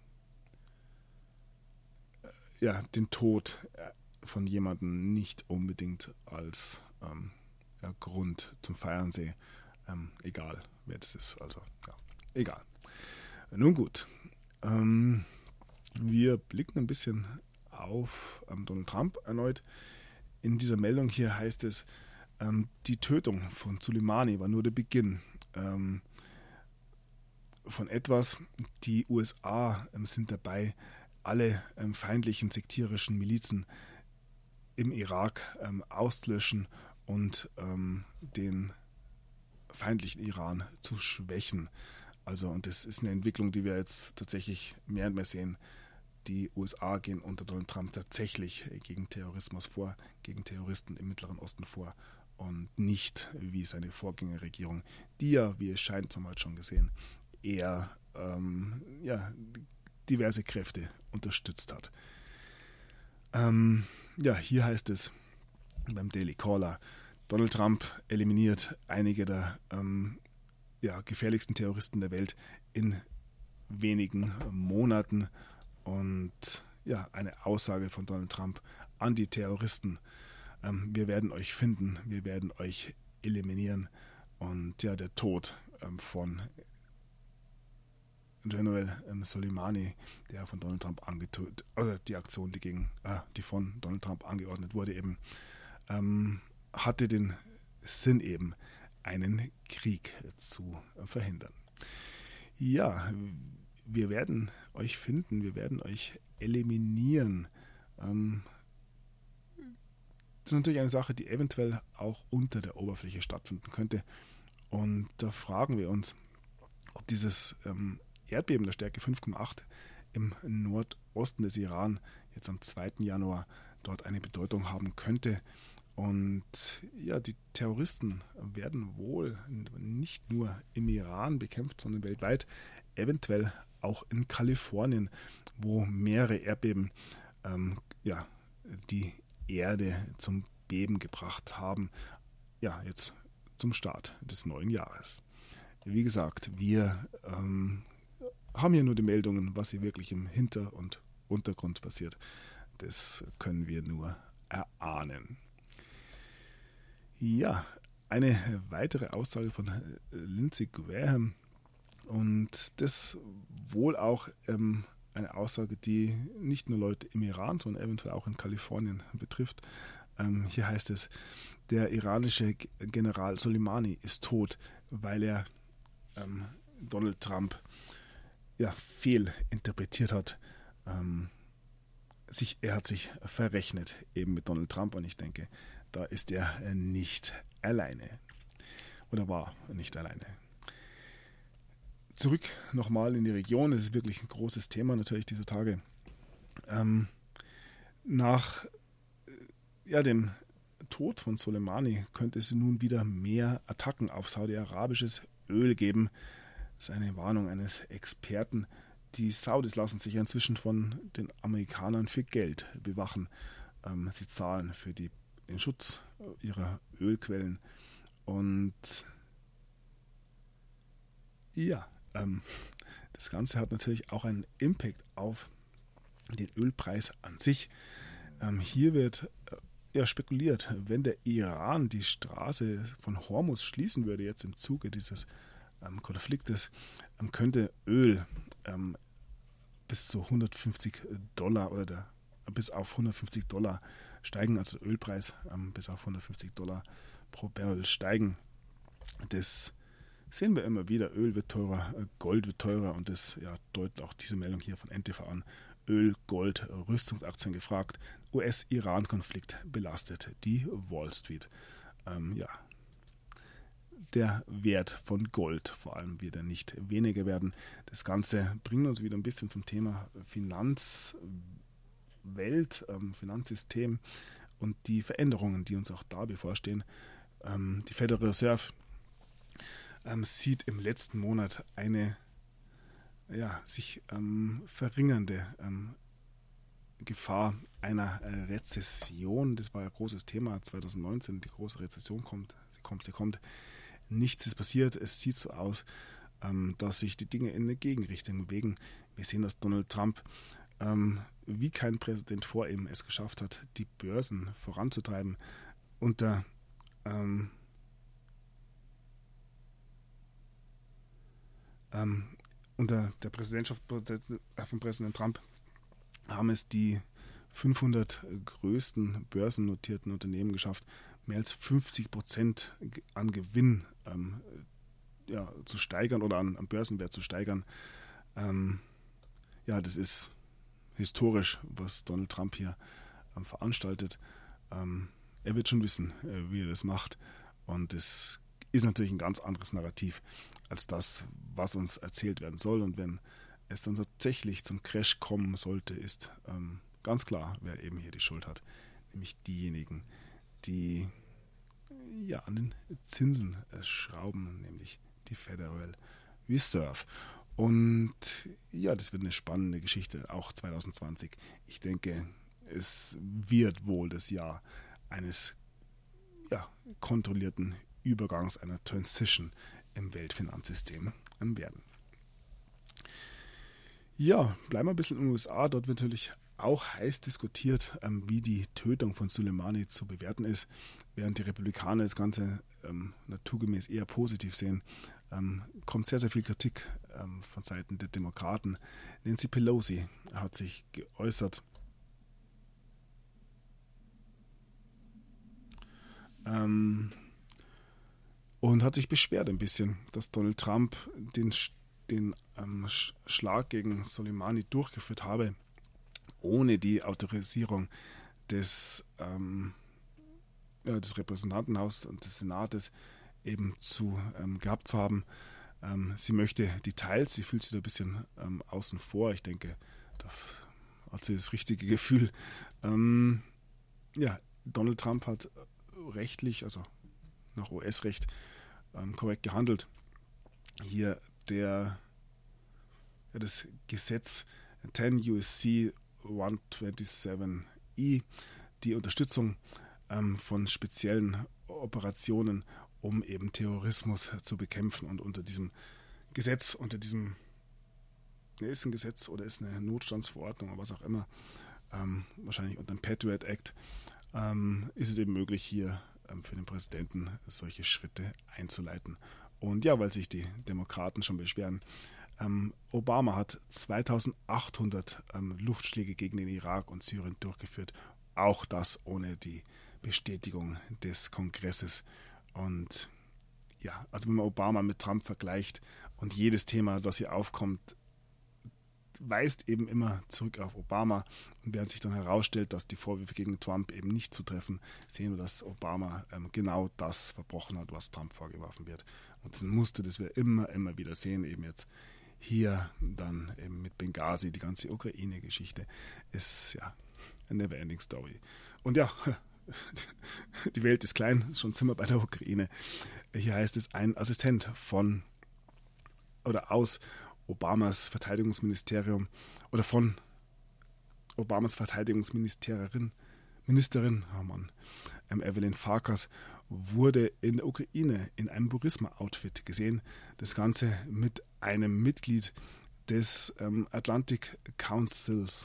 [SPEAKER 1] den Tod von jemandem nicht unbedingt als Grund zum Feiern sehe. Egal, wer das ist. Also, egal. Nun gut. Wir blicken ein bisschen auf Donald Trump erneut. In dieser Meldung hier heißt es, die Tötung von Soleimani war nur der Beginn von etwas. Die USA sind dabei, alle feindlichen sektierischen Milizen im Irak auszulöschen und den feindlichen Iran zu schwächen. Also, und das ist eine Entwicklung, die wir jetzt tatsächlich mehr und mehr sehen. Die USA gehen unter Donald Trump tatsächlich gegen Terrorismus vor, gegen Terroristen im Mittleren Osten vor und nicht wie seine Vorgängerregierung, die ja, wie es scheint, haben wir jetzt schon gesehen, eher diverse Kräfte unterstützt hat. Hier heißt es beim Daily Caller, Donald Trump eliminiert einige der gefährlichsten Terroristen der Welt in wenigen Monaten. Und ja, eine Aussage von Donald Trump an die Terroristen. Wir werden euch finden, wir werden euch eliminieren. Und ja, der Tod von General Soleimani, der von Donald Trump die Aktion, die von Donald Trump angeordnet wurde, eben hatte den Sinn eben, einen Krieg zu verhindern. Ja, wir werden euch finden, wir werden euch eliminieren. Das ist natürlich eine Sache, die eventuell auch unter der Oberfläche stattfinden könnte. Und da fragen wir uns, ob dieses Erdbeben der Stärke 5,8 im Nordosten des Iran jetzt am 2. Januar dort eine Bedeutung haben könnte. Und ja, die Terroristen werden wohl nicht nur im Iran bekämpft, sondern weltweit, eventuell auch in Kalifornien, wo mehrere Erdbeben die Erde zum Beben gebracht haben. Ja, jetzt zum Start des neuen Jahres. Wie gesagt, wir haben hier nur die Meldungen, was hier wirklich im Hinter- und Untergrund passiert. Das können wir nur erahnen. Ja, eine weitere Aussage von Lindsey Graham und das wohl auch eine Aussage, die nicht nur Leute im Iran, sondern eventuell auch in Kalifornien betrifft. Hier heißt es, der iranische General Soleimani ist tot, weil er Donald Trump fehlinterpretiert hat. Er hat sich verrechnet eben mit Donald Trump und ich denke, da ist er nicht alleine. Oder war nicht alleine. Zurück nochmal in die Region. Es ist wirklich ein großes Thema natürlich dieser Tage. Nach dem Tod von Soleimani könnte es nun wieder mehr Attacken auf saudi-arabisches Öl geben. Das ist eine Warnung eines Experten. Die Saudis lassen sich inzwischen von den Amerikanern für Geld bewachen. Sie zahlen für den Schutz ihrer Ölquellen. Und das Ganze hat natürlich auch einen Impact auf den Ölpreis an sich. Hier wird spekuliert, wenn der Iran die Straße von Hormuz schließen würde, jetzt im Zuge dieses Konfliktes, könnte Öl bis zu $150 oder bis auf $150 steigen, also der Ölpreis bis auf $150 pro Barrel steigen. Das sehen wir immer wieder. Öl wird teurer, Gold wird teurer und das deutet auch diese Meldung hier von NTV an. Öl, Gold, Rüstungsaktien gefragt. US-Iran-Konflikt belastet die Wall Street. Der Wert von Gold vor allem wird nicht weniger werden. Das Ganze bringt uns wieder ein bisschen zum Thema Finanzwelt, Finanzsystem und die Veränderungen, die uns auch da bevorstehen. Die Federal Reserve sieht im letzten Monat eine sich verringernde Gefahr einer Rezession. Das war ein großes Thema 2019. Die große Rezession kommt. Nichts ist passiert. Es sieht so aus, dass sich die Dinge in eine Gegenrichtung bewegen. Wir sehen, dass Donald Trump wie kein Präsident vor ihm es geschafft hat, die Börsen voranzutreiben. Unter der Präsidentschaft von Präsident Trump haben es die 500 größten börsennotierten Unternehmen geschafft, mehr als 50% an Gewinn zu steigern oder am Börsenwert zu steigern. Das ist historisch, was Donald Trump hier veranstaltet. Er wird schon wissen, wie er das macht. Und es ist natürlich ein ganz anderes Narrativ als das, was uns erzählt werden soll. Und wenn es dann tatsächlich zum Crash kommen sollte, ist ganz klar, wer eben hier die Schuld hat. Nämlich diejenigen, die an den Zinsen schrauben, nämlich die Federal Reserve. Und das wird eine spannende Geschichte, auch 2020. Ich denke, es wird wohl das Jahr eines kontrollierten Übergangs, einer Transition im Weltfinanzsystem werden. Ja, bleiben wir ein bisschen in den USA. Dort wird natürlich auch heiß diskutiert, wie die Tötung von Soleimani zu bewerten ist. Während die Republikaner das Ganze naturgemäß eher positiv sehen, kommt sehr, sehr viel Kritik von Seiten der Demokraten. Nancy Pelosi hat sich geäußert. Und hat sich beschwert ein bisschen, dass Donald Trump den Schlag gegen Soleimani durchgeführt habe, ohne die Autorisierung des Repräsentantenhauses und des Senates eben gehabt zu haben. Sie möchte Details, sie fühlt sich da ein bisschen außen vor. Ich denke, da hat sie das richtige Gefühl. Donald Trump hat rechtlich, also nach US-Recht, korrekt gehandelt. Hier das Gesetz 10 USC 127E, die Unterstützung von speziellen Operationen, um eben Terrorismus zu bekämpfen. Und unter diesem Gesetz, ist ein Gesetz oder ist eine Notstandsverordnung oder was auch immer, wahrscheinlich unter dem Patriot Act, ist es eben möglich, hier für den Präsidenten solche Schritte einzuleiten. Und weil sich die Demokraten schon beschweren, Obama hat 2800 Luftschläge gegen den Irak und Syrien durchgeführt. Auch das ohne die Bestätigung des Kongresses. Und also wenn man Obama mit Trump vergleicht und jedes Thema, das hier aufkommt, weist eben immer zurück auf Obama. Und während sich dann herausstellt, dass die Vorwürfe gegen Trump eben nicht zutreffen, sehen wir, dass Obama genau das verbrochen hat, was Trump vorgeworfen wird. Und das ist ein Muster, das wir immer wieder sehen, eben jetzt hier dann eben mit Benghazi, die ganze Ukraine-Geschichte ist eine never-ending Story. Und die Welt ist klein, schon sind wir bei der Ukraine. Hier heißt es, ein Assistent aus Obamas Verteidigungsministerium oder von Obamas Verteidigungsministerin, Evelyn Farkas, wurde in der Ukraine in einem Burisma-Outfit gesehen. Das Ganze mit einem Mitglied des Atlantic Councils.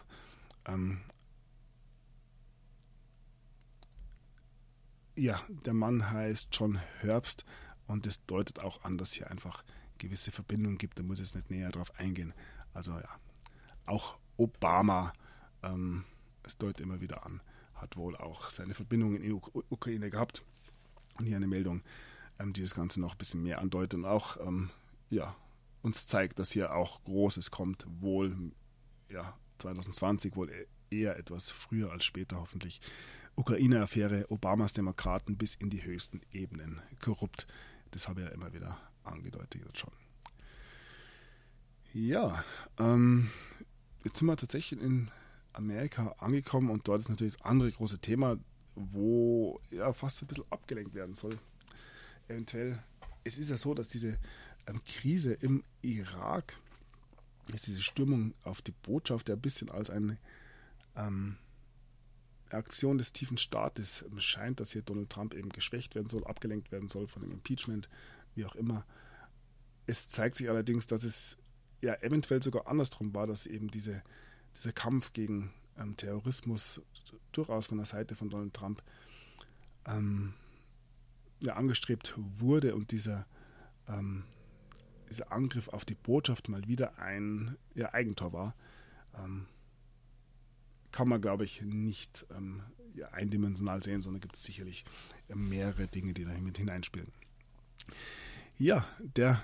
[SPEAKER 1] Der Mann heißt John Herbst und das deutet auch an, dass hier einfach gewisse Verbindungen gibt. Da muss ich jetzt nicht näher drauf eingehen. Also auch Obama, es deutet immer wieder an, hat wohl auch seine Verbindungen in die Ukraine gehabt. Und hier eine Meldung, die das Ganze noch ein bisschen mehr andeutet und auch uns zeigt, dass hier auch Großes kommt, wohl 2020, wohl eher etwas früher als später hoffentlich. Ukraine-Affäre, Obamas Demokraten bis in die höchsten Ebenen korrupt. Das habe ich ja immer wieder angedeutet jetzt schon. Jetzt sind wir tatsächlich in Amerika angekommen und dort ist natürlich das andere große Thema, wo fast ein bisschen abgelenkt werden soll. Eventuell, es ist ja so, dass diese Krise im Irak, dass diese Stürmung auf die Botschaft ein bisschen als eine Aktion des tiefen Staates scheint, dass hier Donald Trump eben geschwächt werden soll, abgelenkt werden soll von dem Impeachment, wie auch immer. Es zeigt sich allerdings, dass es eventuell sogar andersrum war, dass eben dieser Kampf gegen Terrorismus durchaus von der Seite von Donald Trump angestrebt wurde und dieser Angriff auf die Botschaft mal wieder ein Eigentor war. Kann man, glaube ich, nicht eindimensional sehen, sondern gibt es sicherlich mehrere Dinge, die da mit hineinspielen. Ja, der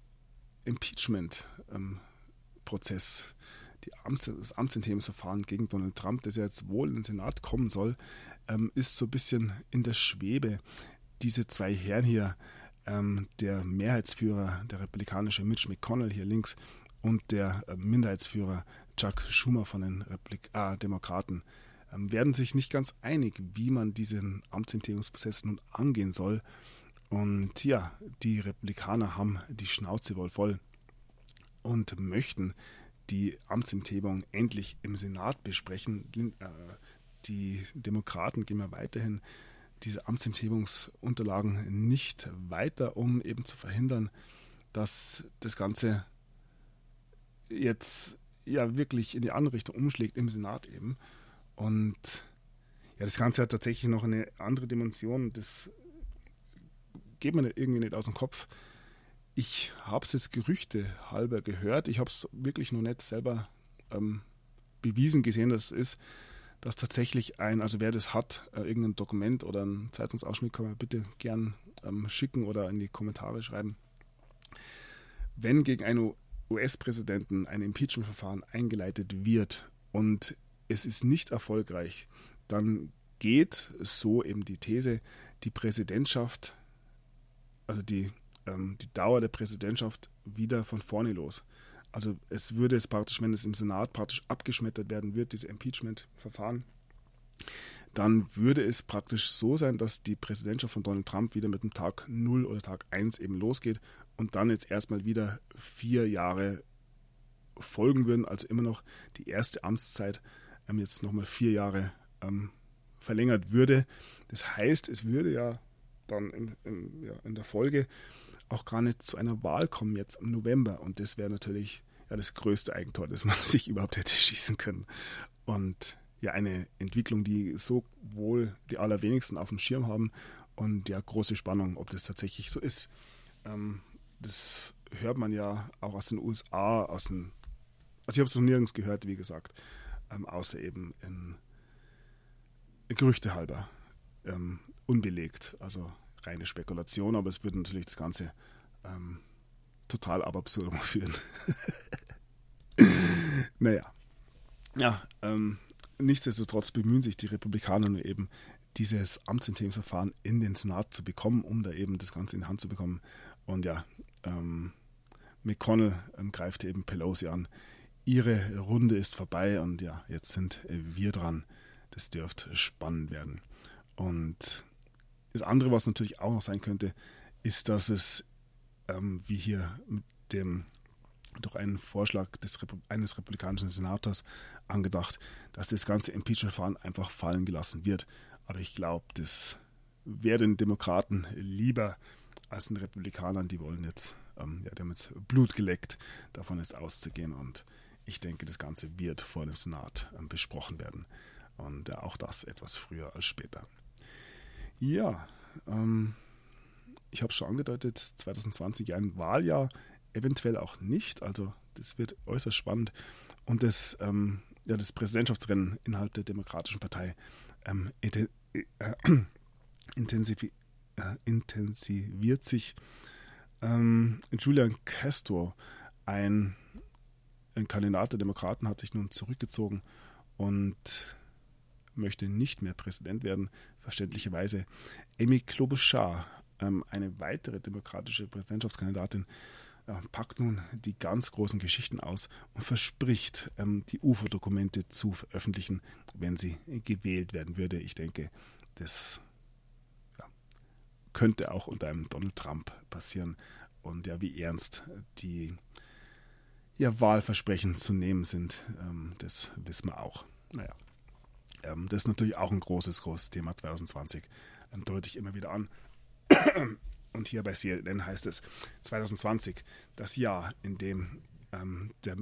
[SPEAKER 1] Impeachment-Prozess, das Amtsenthebungsverfahren gegen Donald Trump, das ja jetzt wohl in den Senat kommen soll, ist so ein bisschen in der Schwebe. Diese zwei Herren hier, der Mehrheitsführer, der republikanische Mitch McConnell hier links und der Minderheitsführer Chuck Schumer von den Demokraten, werden sich nicht ganz einig, wie man diesen Amtsenthebungsprozess nun angehen soll. Und ja, die Republikaner haben die Schnauze wohl voll und möchten die Amtsenthebung endlich im Senat besprechen. Die Demokraten gehen ja weiterhin diese Amtsenthebungsunterlagen nicht weiter, um eben zu verhindern, dass das Ganze jetzt ja wirklich in die andere Richtung umschlägt im Senat eben. Und ja, das Ganze hat tatsächlich noch eine andere Dimension. Das geht mir irgendwie nicht aus dem Kopf. Ich habe es jetzt Gerüchte halber gehört. Ich habe es wirklich noch nicht selber bewiesen gesehen, dass es ist, dass tatsächlich also wer das hat, irgendein Dokument oder ein Zeitungsausschnitt, kann man bitte gern schicken oder in die Kommentare schreiben. Wenn gegen einen US-Präsidenten ein Impeachment-Verfahren eingeleitet wird und es ist nicht erfolgreich, dann geht, so eben die These, die Präsidentschaft, also die Dauer der Präsidentschaft wieder von vorne los. Also es würde es praktisch, wenn es im Senat praktisch abgeschmettert werden wird, diese Impeachment-Verfahren, dann würde es praktisch so sein, dass die Präsidentschaft von Donald Trump wieder mit dem Tag 0 oder Tag 1 eben losgeht und dann jetzt erstmal wieder 4 Jahre folgen würden, also immer noch die erste Amtszeit jetzt nochmal 4 Jahre verlängert würde. Das heißt, es würde ja dann in der Folge auch gar nicht zu einer Wahl kommen jetzt im November. Und das wäre natürlich ja das größte Eigentor, das man sich überhaupt hätte schießen können. Und ja, eine Entwicklung, die so wohl die allerwenigsten auf dem Schirm haben. Und ja, große Spannung, ob das tatsächlich so ist. Das hört man ja auch aus den USA, also ich habe es noch nirgends gehört, wie gesagt, außer eben in Gerüchte halber, unbelegt, also reine Spekulation, aber es würde natürlich das Ganze total ab absurdum führen. Naja, ja, nichtsdestotrotz bemühen sich die Republikaner nur eben, dieses Amtsenthebungsverfahren in den Senat zu bekommen, um da eben das Ganze in die Hand zu bekommen. Und ja, McConnell greift eben Pelosi an. Ihre Runde ist vorbei und ja, jetzt sind wir dran. Das dürfte spannend werden. Und das andere, was natürlich auch noch sein könnte, ist, dass es, wie hier mit dem durch einen Vorschlag eines republikanischen Senators angedacht, dass das ganze Impeachment-Verfahren einfach fallen gelassen wird. Aber ich glaube, das wäre den Demokraten lieber als den Republikanern. Die wollen jetzt, die haben jetzt Blut geleckt, davon ist auszugehen. Und ich denke, das Ganze wird vor dem Senat besprochen werden. Und auch das etwas früher als später. Ja, ich habe es schon angedeutet, 2020 ein Wahljahr, eventuell auch nicht. Also das wird äußerst spannend. Und das Präsidentschaftsrennen innerhalb der Demokratischen Partei intensiviert sich. Julian Castro, ein Kandidat der Demokraten, hat sich nun zurückgezogen und möchte nicht mehr Präsident werden, verständlicherweise. Amy Klobuchar, eine weitere demokratische Präsidentschaftskandidatin, packt nun die ganz großen Geschichten aus und verspricht, die UFO-Dokumente zu veröffentlichen, wenn sie gewählt werden würde. Ich denke, das könnte auch unter einem Donald Trump passieren. Und ja, wie ernst die Wahlversprechen zu nehmen sind, das wissen wir auch. Naja. Das ist natürlich auch ein großes Thema 2020. Deute ich immer wieder an. Und hier bei CNN heißt es 2020, das Jahr, in dem der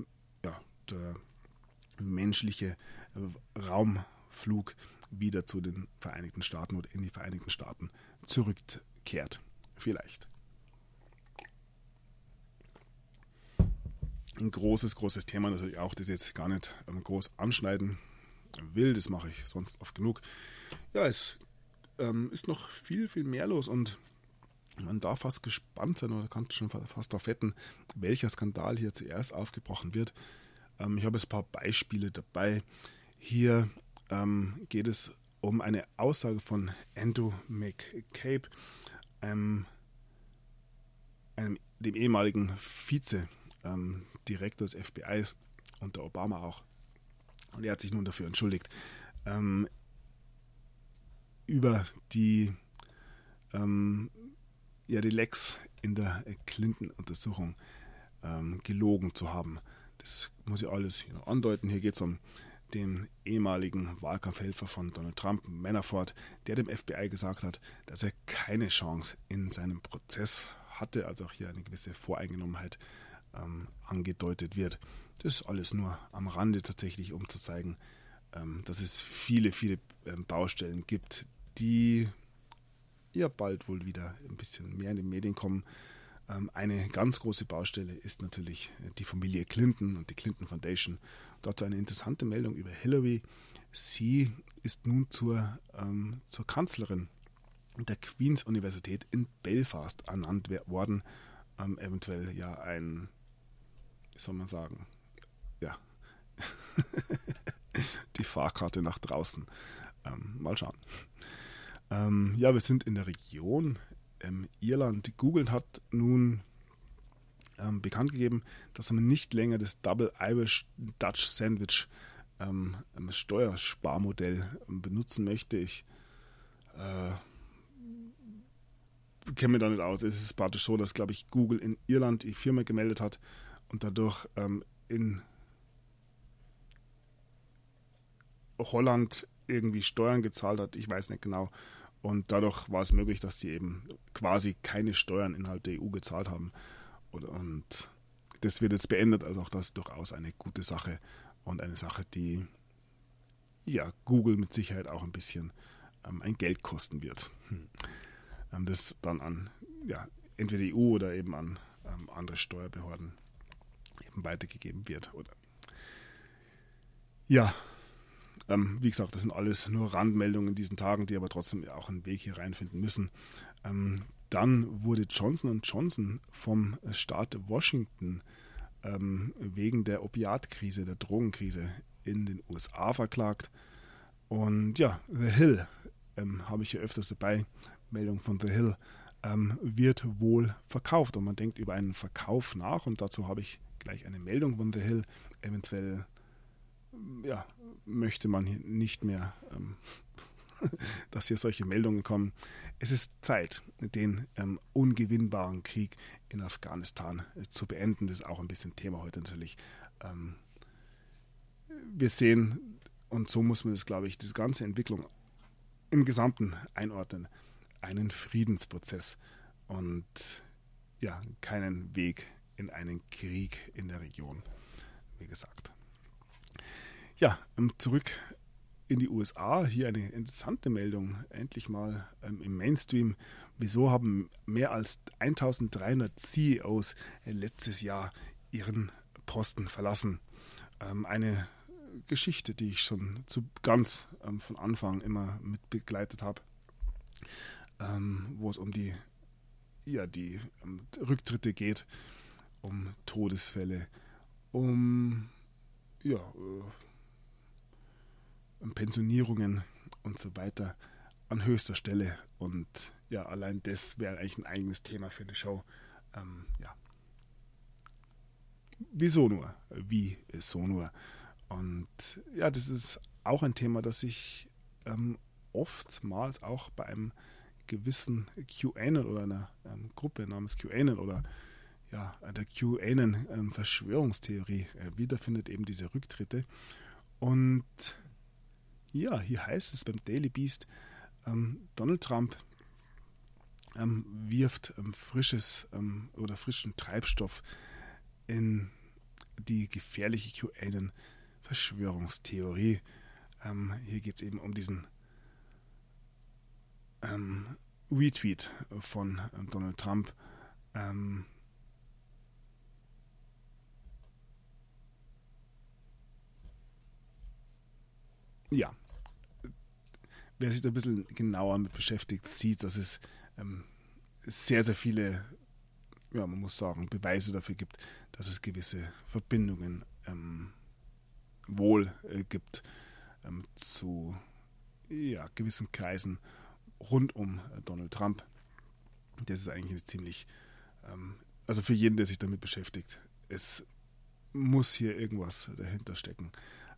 [SPEAKER 1] menschliche Raumflug wieder zu den Vereinigten Staaten oder in die Vereinigten Staaten zurückkehrt. Vielleicht. Ein großes Thema natürlich auch, das jetzt gar nicht groß anschneiden will, das mache ich sonst oft genug. Ja, es ist noch viel mehr los und Man darf fast gespannt sein oder kann schon fast darauf wetten, welcher Skandal hier zuerst aufgebrochen wird. Ich habe jetzt ein paar Beispiele dabei. Hier geht es um eine Aussage von Andrew McCabe, dem ehemaligen Vize-Direktor des FBIs unter Obama auch. Und er hat sich nun dafür entschuldigt, über die Lecks in der Clinton-Untersuchung gelogen zu haben. Das muss ich alles andeuten. Hier geht es um den ehemaligen Wahlkampfhelfer von Donald Trump, Manafort, der dem FBI gesagt hat, dass er keine Chance in seinem Prozess hatte, also auch hier eine gewisse Voreingenommenheit angedeutet wird. Das ist alles nur am Rande tatsächlich, um zu zeigen, dass es viele, viele Baustellen gibt, die ja bald wohl wieder ein bisschen mehr in die Medien kommen. Eine ganz große Baustelle ist natürlich die Familie Clinton und die Clinton Foundation. Dazu eine interessante Meldung über Hillary. Sie ist nun zur Kanzlerin der Queen's Universität in Belfast ernannt worden. Eventuell ja ein, wie soll man sagen, ja, die Fahrkarte nach draußen. Mal schauen. Ja, wir sind in der Region Irland. Google hat nun bekannt gegeben, dass man nicht länger das Double Irish Dutch Sandwich Steuersparmodell benutzen möchte. Ich kenne mich da nicht aus. Es ist praktisch so, dass, glaube ich, Google in Irland die Firma gemeldet hat und dadurch in Holland irgendwie Steuern gezahlt hat. Ich weiß nicht genau. Und dadurch war es möglich, dass die eben quasi keine Steuern innerhalb der EU gezahlt haben. Und das wird jetzt beendet. Also auch das ist durchaus eine gute Sache und eine Sache, die ja Google mit Sicherheit auch ein bisschen ein Geld kosten wird. Das dann an entweder die EU oder eben an andere Steuerbehörden eben weitergegeben wird. Oder ja, wie gesagt, das sind alles nur Randmeldungen in diesen Tagen, die aber trotzdem auch einen Weg hier reinfinden müssen. Dann wurde Johnson & Johnson vom Staat Washington wegen der Opiatkrise, der Drogenkrise in den USA verklagt. Und ja, The Hill, habe ich hier öfters dabei, Meldung von The Hill, wird wohl verkauft. Und man denkt über einen Verkauf nach und dazu habe ich gleich eine Meldung von The Hill. Eventuell möchte man hier nicht mehr, dass hier solche Meldungen kommen. Es ist Zeit, den ungewinnbaren Krieg in Afghanistan zu beenden. Das ist auch ein bisschen Thema heute natürlich. Wir sehen, und so muss man das, glaube ich, diese ganze Entwicklung im Gesamten einordnen, einen Friedensprozess und ja, keinen Weg in einen Krieg in der Region, wie gesagt. Ja, zurück in die USA. Hier eine interessante Meldung, endlich mal im Mainstream. Wieso haben mehr als 1300 CEOs letztes Jahr ihren Posten verlassen? Eine Geschichte, die ich schon ganz von Anfang immer mit begleitet habe, wo es um die Rücktritte geht, um Todesfälle, um Pensionierungen und so weiter an höchster Stelle. Und ja, allein das wäre eigentlich ein eigenes Thema für eine Show. Wieso nur? Wie so nur? Und ja, das ist auch ein Thema, das ich oftmals auch bei einem gewissen QAnon oder einer Gruppe namens QAnon oder der QAnon-Verschwörungstheorie wiederfindet, eben diese Rücktritte. Und ja, hier heißt es beim Daily Beast, Donald Trump wirft frischen Treibstoff in die gefährliche QAnon-Verschwörungstheorie. Hier geht es eben um diesen Retweet von Donald Trump. Ja, wer sich da ein bisschen genauer mit beschäftigt, sieht, dass es sehr, sehr viele, ja, man muss sagen, Beweise dafür gibt, dass es gewisse Verbindungen wohl gibt zu gewissen Kreisen rund um Donald Trump. Das ist eigentlich ziemlich, also für jeden, der sich damit beschäftigt, es muss hier irgendwas dahinter stecken.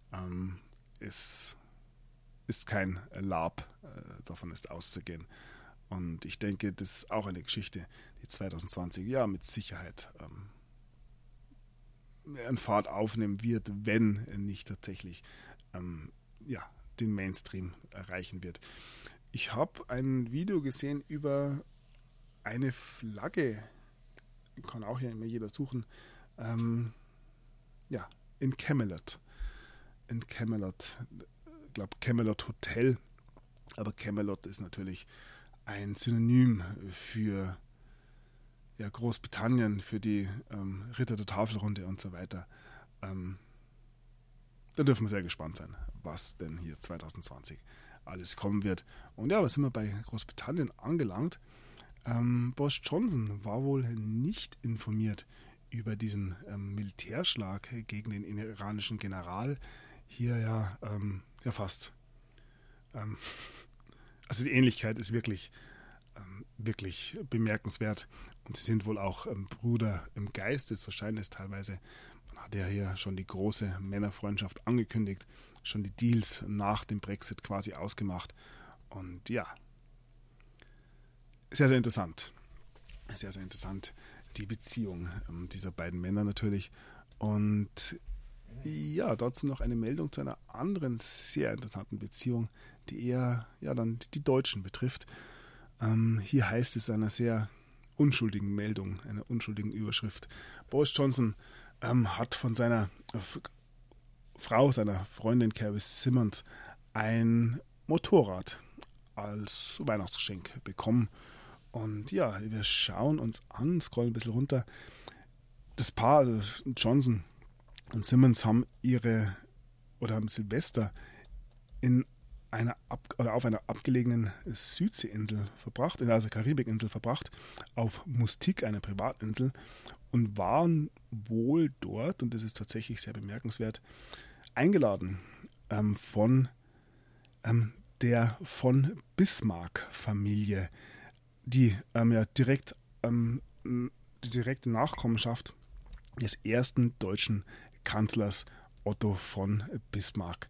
[SPEAKER 1] Es ist kein Lab, davon ist auszugehen. Und ich denke, das ist auch eine Geschichte, die 2020 mit Sicherheit einen Fahrt aufnehmen wird, wenn nicht tatsächlich den Mainstream erreichen wird. Ich habe ein Video gesehen über eine Flagge, kann auch hier immer jeder suchen, in Camelot. In Camelot, ich glaube Camelot Hotel, aber Camelot ist natürlich ein Synonym für Großbritannien, für die Ritter der Tafelrunde und so weiter. Da dürfen wir sehr gespannt sein, was denn hier 2020 alles kommen wird. Und was sind wir bei Großbritannien angelangt? Boris Johnson war wohl nicht informiert über diesen Militärschlag gegen den iranischen General. Hier fast. Also die Ähnlichkeit ist wirklich bemerkenswert. Und sie sind wohl auch Brüder im Geiste, so scheint es teilweise. Man hat ja hier schon die große Männerfreundschaft angekündigt, schon die Deals nach dem Brexit quasi ausgemacht. Und sehr, sehr interessant. Sehr, sehr interessant, die Beziehung dieser beiden Männer natürlich. Und dazu noch eine Meldung zu einer anderen sehr interessanten Beziehung, die eher dann die Deutschen betrifft. Hier heißt es einer sehr unschuldigen Meldung, einer unschuldigen Überschrift. Boris Johnson hat von seiner Frau, seiner Freundin Carrie Simmons, ein Motorrad als Weihnachtsgeschenk bekommen. Und wir schauen uns an, scrollen ein bisschen runter. Das Paar, also Johnson und Simmons, haben Silvester auf einer abgelegenen Südseeinsel verbracht, also Karibikinsel verbracht, auf Mustik, einer Privatinsel, und waren wohl dort, und das ist tatsächlich sehr bemerkenswert, eingeladen von der von Bismarck-Familie, die die direkte Nachkommenschaft des ersten deutschen Kanzlers Otto von Bismarck.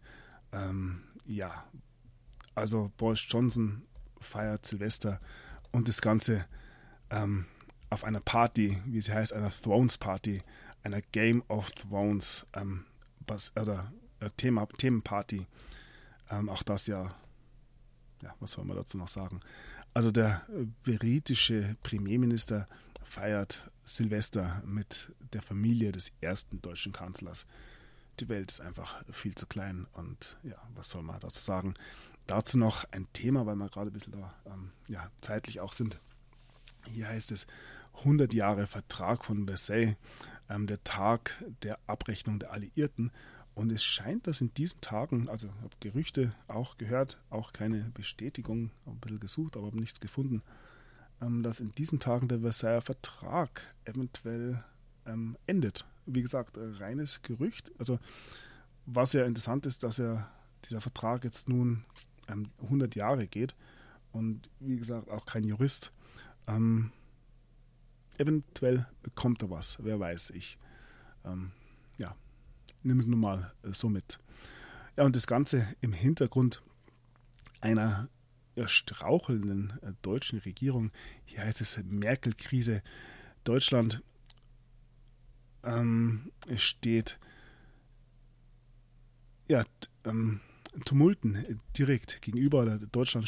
[SPEAKER 1] Also Boris Johnson feiert Silvester und das Ganze auf einer Party, wie sie heißt, einer Thrones Party, einer Game of Thrones Themenparty. Auch das was soll man dazu noch sagen? Also der britische Premierminister feiert Silvester mit der Familie des ersten deutschen Kanzlers. Die Welt ist einfach viel zu klein und was soll man dazu sagen? Dazu noch ein Thema, weil wir gerade ein bisschen da zeitlich auch sind. Hier heißt es 100 Jahre Vertrag von Versailles, der Tag der Abrechnung der Alliierten. Und es scheint, dass in diesen Tagen, also ich habe Gerüchte auch gehört, auch keine Bestätigung, habe ein bisschen gesucht, aber habe nichts gefunden, dass in diesen Tagen der Versailler Vertrag eventuell endet. Wie gesagt, reines Gerücht. Also was ja interessant ist, dass dieser Vertrag jetzt nun 100 Jahre geht und wie gesagt auch kein Jurist. Eventuell kommt da was, wer weiß. Ich nehme es nun mal so mit. Ja, und das Ganze im Hintergrund einer strauchelnden deutschen Regierung. Hier heißt es Merkel-Krise. Deutschland steht Tumulten direkt gegenüber. Oder Deutschland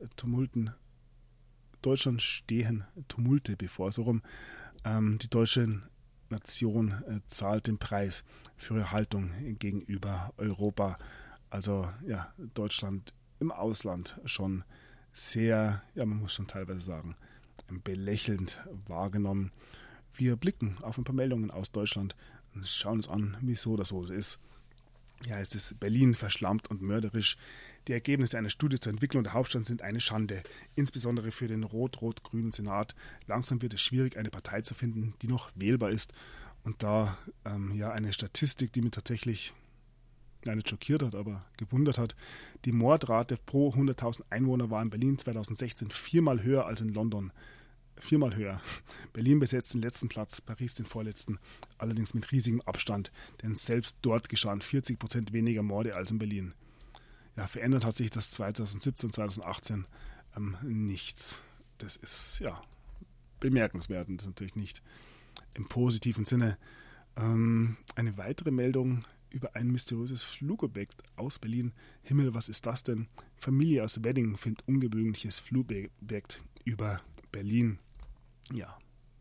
[SPEAKER 1] stehen Tumulte bevor. So rum. Die deutsche Nation zahlt den Preis für ihre Haltung gegenüber Europa. Also Deutschland im Ausland schon sehr, man muss schon teilweise sagen, belächelnd wahrgenommen. Wir blicken auf ein paar Meldungen aus Deutschland und schauen uns an, wieso das so ist. Hier heißt es: Berlin verschlammt und mörderisch. Die Ergebnisse einer Studie zur Entwicklung der Hauptstadt sind eine Schande, insbesondere für den rot-rot-grünen Senat. Langsam wird es schwierig, eine Partei zu finden, die noch wählbar ist. Und da eine Statistik, die mich tatsächlich nicht schockiert hat, aber gewundert hat. Die Mordrate pro 100.000 Einwohner war in Berlin 2016 viermal höher als in London. Viermal höher. Berlin besetzt den letzten Platz, Paris den vorletzten, allerdings mit riesigem Abstand, denn selbst dort geschahen 40% weniger Morde als in Berlin. Ja, verändert hat sich das 2017, 2018 nichts. Das ist bemerkenswert und das natürlich nicht im positiven Sinne. Eine weitere Meldung über ein mysteriöses Flugobjekt aus Berlin. Himmel, was ist das denn? Familie aus Wedding findet ungewöhnliches Flugobjekt über Berlin. Ja.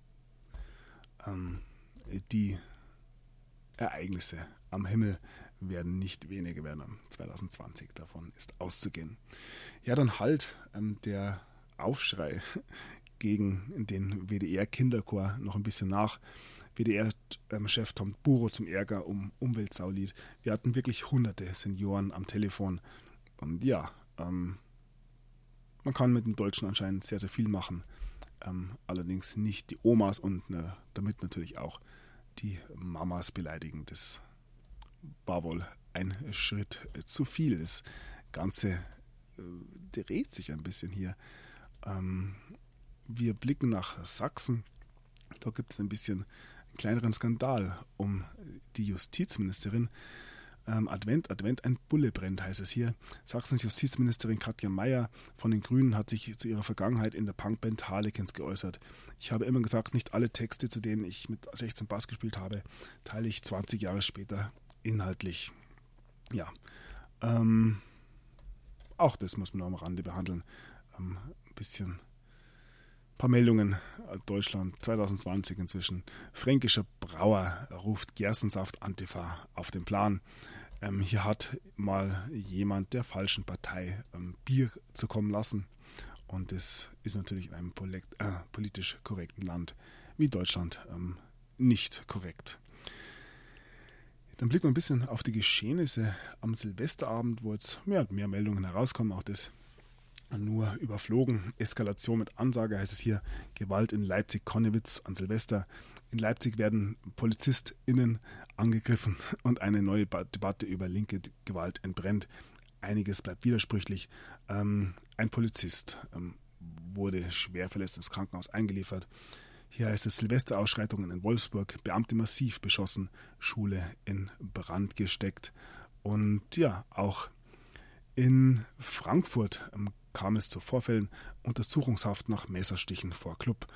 [SPEAKER 1] Die Ereignisse am Himmel werden nicht weniger werden 2020. Davon ist auszugehen. Ja, dann halt der Aufschrei gegen den WDR-Kinderchor noch ein bisschen nach. WDR-Chef Tom Buro zum Ärger um Umweltsaulied. Wir hatten wirklich hunderte Senioren am Telefon. Und ja, man kann mit dem Deutschen anscheinend sehr, sehr viel machen. Allerdings nicht die Omas und damit natürlich auch die Mamas beleidigen. Das war wohl ein Schritt zu viel. Das Ganze dreht sich ein bisschen hier. Wir blicken nach Sachsen. Da gibt es ein bisschen einen kleineren Skandal um die Justizministerin. Advent, ein Bulle brennt, heißt es hier. Sachsens Justizministerin Katja Mayer von den Grünen hat sich zu ihrer Vergangenheit in der Punkband Harlequins geäußert. Ich habe immer gesagt, nicht alle Texte, zu denen ich mit 16 Bass gespielt habe, teile ich 20 Jahre später inhaltlich. Ja, auch das muss man noch am Rande behandeln. Ein paar Meldungen. Deutschland 2020 inzwischen. Fränkischer Brauer ruft Gerstensaft Antifa auf den Plan. Hier hat mal jemand der falschen Partei Bier zu kommen lassen. Und das ist natürlich in einem politisch korrekten Land wie Deutschland nicht korrekt. Dann blicken wir ein bisschen auf die Geschehnisse am Silvesterabend, wo jetzt mehr Meldungen herauskommen. Auch das nur überflogen. Eskalation mit Ansage heißt es hier. Gewalt in Leipzig-Konnewitz an Silvester. In Leipzig werden PolizistInnen angegriffen und eine neue Debatte über linke Gewalt entbrennt. Einiges bleibt widersprüchlich. Ein Polizist wurde schwer verletzt ins Krankenhaus eingeliefert. Hier heißt es Silvesterausschreitungen in Wolfsburg, Beamte massiv beschossen, Schule in Brand gesteckt. Und ja, auch in Frankfurt kam es zu Vorfällen, Untersuchungshaft nach Messerstichen vor Club.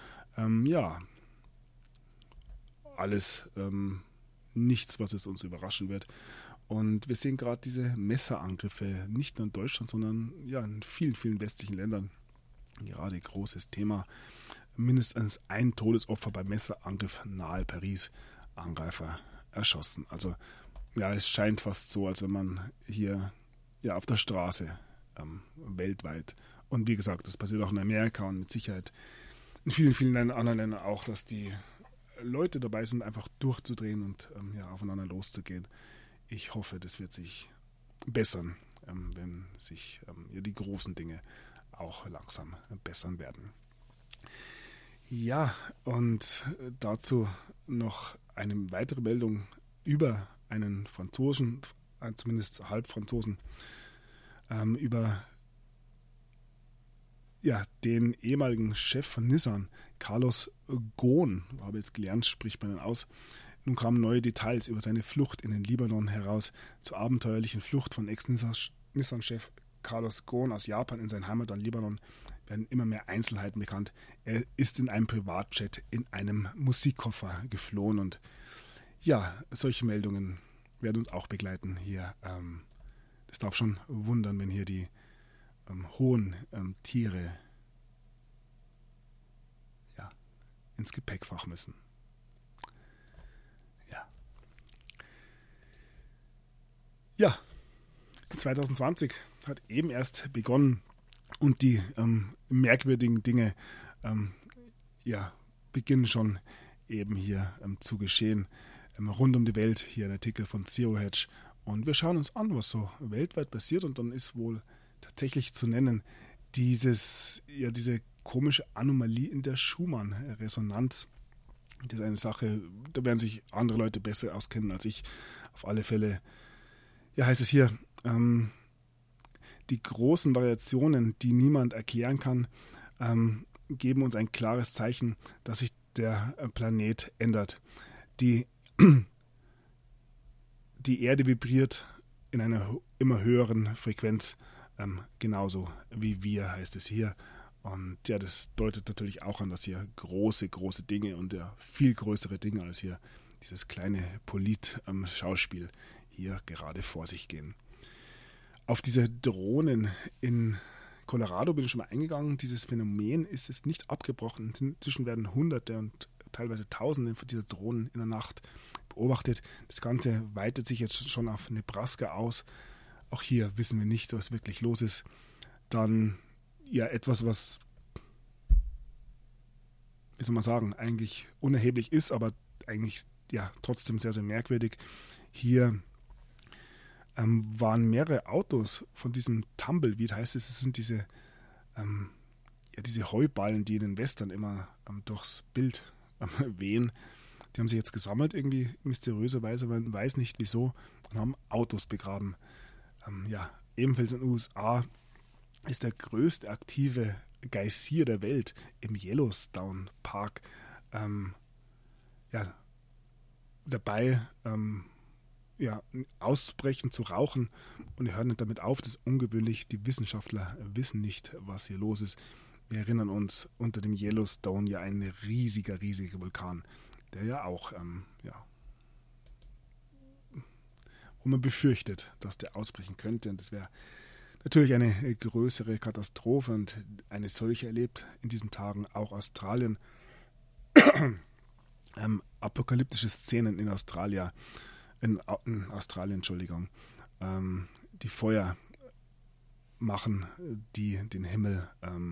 [SPEAKER 1] Alles nichts, was es uns überraschen wird. Und wir sehen gerade diese Messerangriffe, nicht nur in Deutschland, sondern in vielen, vielen westlichen Ländern. Gerade großes Thema. Mindestens ein Todesopfer beim Messerangriff nahe Paris. Angreifer erschossen. Also es scheint fast so, als wenn man hier auf der Straße weltweit. Und wie gesagt, das passiert auch in Amerika und mit Sicherheit in vielen, vielen anderen Ländern auch, dass die Leute dabei sind, einfach durchzudrehen und aufeinander loszugehen. Ich hoffe, das wird sich bessern, wenn sich die großen Dinge auch langsam bessern werden. Ja, und dazu noch eine weitere Meldung über einen Franzosen, zumindest Halbfranzosen, über den ehemaligen Chef von Nissan, Carlos Ghosn, habe jetzt gelernt, spricht man ihn aus. Nun kamen neue Details über seine Flucht in den Libanon heraus. Zur abenteuerlichen Flucht von Ex-Nissan-Chef Carlos Ghosn aus Japan in sein Heimatland Libanon werden immer mehr Einzelheiten bekannt. Er ist in einem Privatjet in einem Musikkoffer geflohen und solche Meldungen werden uns auch begleiten hier. Das darf schon wundern, wenn hier die hohen Tiere ins Gepäckfach müssen. 2020 hat eben erst begonnen und die merkwürdigen Dinge beginnen schon eben hier zu geschehen. Rund um die Welt, hier ein Artikel von Zero Hedge. Und wir schauen uns an, was so weltweit passiert und dann ist wohl tatsächlich zu nennen, diese komische Anomalie in der Schumann-Resonanz. Das ist eine Sache, da werden sich andere Leute besser auskennen als ich. Auf alle Fälle, ja, heißt es hier, die großen Variationen, die niemand erklären kann, geben uns ein klares Zeichen, dass sich der Planet ändert. Die Erde vibriert in einer immer höheren Frequenz, genauso wie wir, heißt es hier. Und ja, das deutet natürlich auch an, dass hier große Dinge und ja, viel größere Dinge als hier dieses kleine Polit-Schauspiel hier gerade vor sich gehen. Auf diese Drohnen in Colorado bin ich schon mal eingegangen. Dieses Phänomen ist es nicht abgebrochen. Inzwischen werden Hunderte und teilweise Tausende von dieser Drohnen in der Nacht beobachtet. Das Ganze weitet sich jetzt schon auf Nebraska aus. Auch hier wissen wir nicht, was wirklich los ist. Dann ja etwas, was, wie soll man sagen, eigentlich unerheblich ist, aber eigentlich ja trotzdem sehr, sehr merkwürdig. Hier waren mehrere Autos von diesem Tumbleweed, heißt es, es sind diese Heuballen, die in den Western immer durchs Bild wehen. Die haben sich jetzt gesammelt, irgendwie mysteriöserweise, man weiß nicht wieso, und haben Autos begraben. Ebenfalls in den USA ist der größte aktive Geysir der Welt im Yellowstone Park dabei auszubrechen, zu rauchen, und wir hören damit auf. Das ist ungewöhnlich. Die Wissenschaftler wissen nicht, was hier los ist. Wir erinnern uns, unter dem Yellowstone ja ein riesiger Vulkan, der ja auch wo man befürchtet, dass der ausbrechen könnte, und das wäre natürlich eine größere Katastrophe, und eine solche erlebt in diesen Tagen auch Australien. Apokalyptische Szenen in Australien, Entschuldigung. Die Feuer machen den Himmel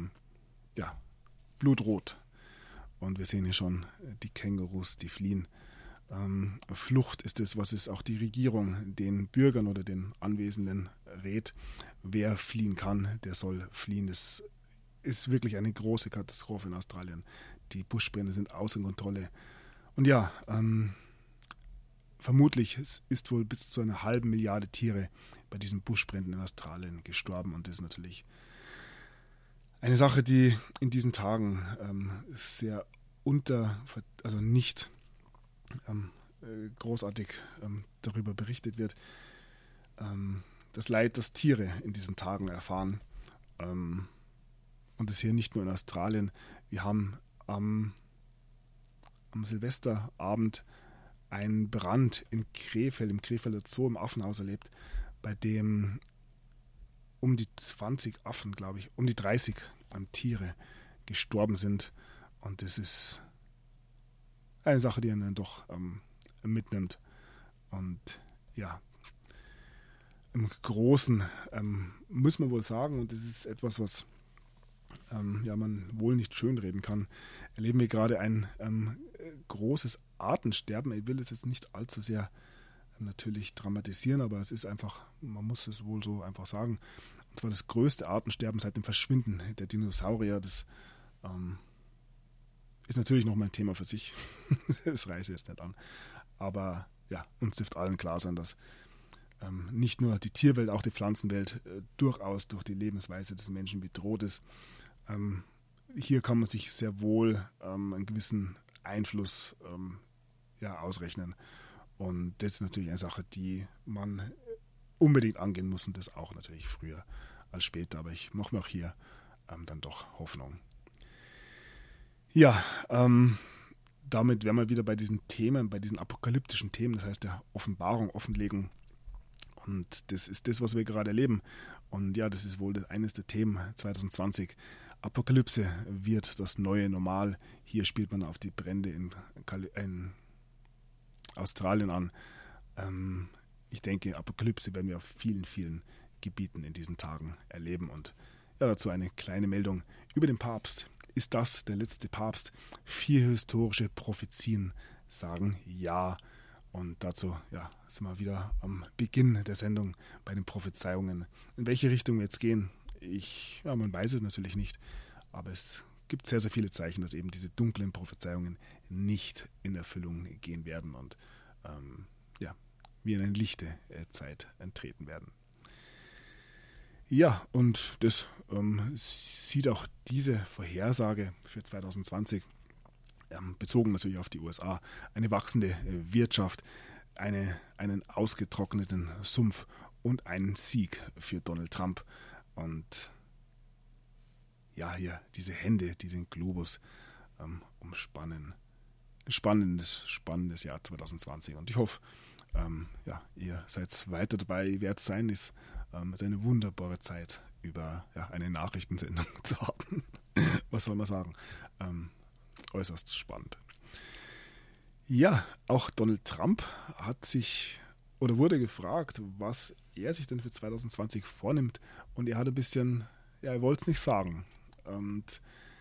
[SPEAKER 1] blutrot. Und wir sehen hier schon die Kängurus, die fliehen. Flucht ist es, was es auch die Regierung den Bürgern oder den Anwesenden rät. Wer fliehen kann, der soll fliehen. Das ist wirklich eine große Katastrophe in Australien. Die Buschbrände sind außer Kontrolle. Und ja, vermutlich ist wohl bis zu einer halben Milliarde Tiere bei diesen Buschbränden in Australien gestorben. Und das ist natürlich eine Sache, die in diesen Tagen sehr nicht großartig darüber berichtet wird. Das Leid, das Tiere in diesen Tagen erfahren. Und das hier nicht nur in Australien. Wir haben am Silvesterabend einen Brand in Krefeld, im Krefelder Zoo im Affenhaus erlebt, bei dem um die 20 Affen, glaube ich, um die 30 Tiere gestorben sind. Und das ist eine Sache, die einen dann doch mitnimmt. Und ja, im Großen muss man wohl sagen, und das ist etwas, was man wohl nicht schönreden kann, erleben wir gerade ein großes Artensterben. Ich will es jetzt nicht allzu sehr natürlich dramatisieren, aber es ist einfach, man muss es wohl so einfach sagen, und zwar das größte Artensterben seit dem Verschwinden der Dinosaurier. Das ist natürlich noch mal ein Thema für sich. Das reiße ich jetzt nicht an. Aber ja, uns dürfte allen klar sein, dass nicht nur die Tierwelt, auch die Pflanzenwelt durchaus durch die Lebensweise des Menschen bedroht ist. Hier kann man sich sehr wohl einen gewissen Einfluss ausrechnen. Und das ist natürlich eine Sache, die man unbedingt angehen muss, und das auch natürlich früher als später. Aber ich mache mir auch hier dann doch Hoffnung. Ja, damit wären wir wieder bei diesen Themen, bei diesen apokalyptischen Themen, das heißt der Offenbarung, Offenlegung. Und das ist das, was wir gerade erleben. Und ja, das ist wohl eines der Themen 2020. Apokalypse wird das neue Normal. Hier spielt man auf die Brände in Australien an. Ich denke, Apokalypse werden wir auf vielen, vielen Gebieten in diesen Tagen erleben. Und ja, dazu eine kleine Meldung über den Papst. Ist das der letzte Papst? 4 historische Prophezien sagen ja. Und dazu sind wir wieder am Beginn der Sendung bei den Prophezeiungen. In welche Richtung wir jetzt gehen, man weiß es natürlich nicht, aber es gibt sehr, sehr viele Zeichen, dass eben diese dunklen Prophezeiungen nicht in Erfüllung gehen werden und wir in eine lichte Zeit treten werden. Ja, und das sieht auch diese Vorhersage für 2020, bezogen natürlich auf die USA, eine wachsende Wirtschaft, einen ausgetrockneten Sumpf und einen Sieg für Donald Trump. Und hier diese Hände, die den Globus umspannen. Ein spannendes Jahr 2020. Und ich hoffe, ihr seid weiter dabei, ihr werdet sein, ist eine wunderbare Zeit, über eine Nachrichtensendung zu haben. Was soll man sagen? Äußerst spannend. Ja, auch Donald Trump wurde gefragt, was er sich denn für 2020 vornimmt. Und er hat ein bisschen, er wollte es nicht sagen. Und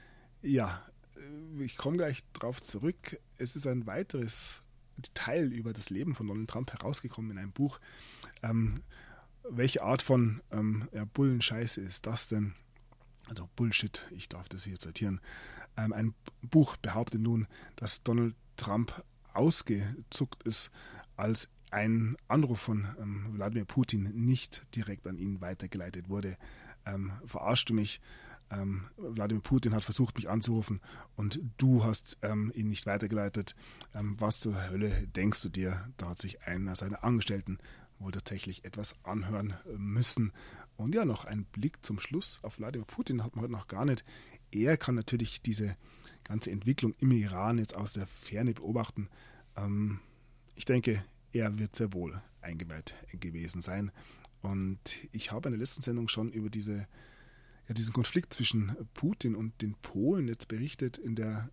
[SPEAKER 1] ich komme gleich drauf zurück. Es ist ein weiteres Detail über das Leben von Donald Trump herausgekommen in einem Buch. Welche Art von Bullenscheiße ist das denn? Also Bullshit, ich darf das hier zitieren. Ein Buch behauptet nun, dass Donald Trump ausgezuckt ist, als ein Anruf von Wladimir Putin nicht direkt an ihn weitergeleitet wurde. Verarscht du mich? Wladimir Putin hat versucht, mich anzurufen und du hast ihn nicht weitergeleitet. Was zur Hölle denkst du dir? Da hat sich einer seiner Angestellten wohl tatsächlich etwas anhören müssen. Und noch ein Blick zum Schluss auf Wladimir Putin hat man heute noch gar nicht. Er kann natürlich diese ganze Entwicklung im Iran jetzt aus der Ferne beobachten. Ich denke, er wird sehr wohl eingeweiht gewesen sein. Und ich habe in der letzten Sendung schon über diesen Konflikt zwischen Putin und den Polen jetzt berichtet, in der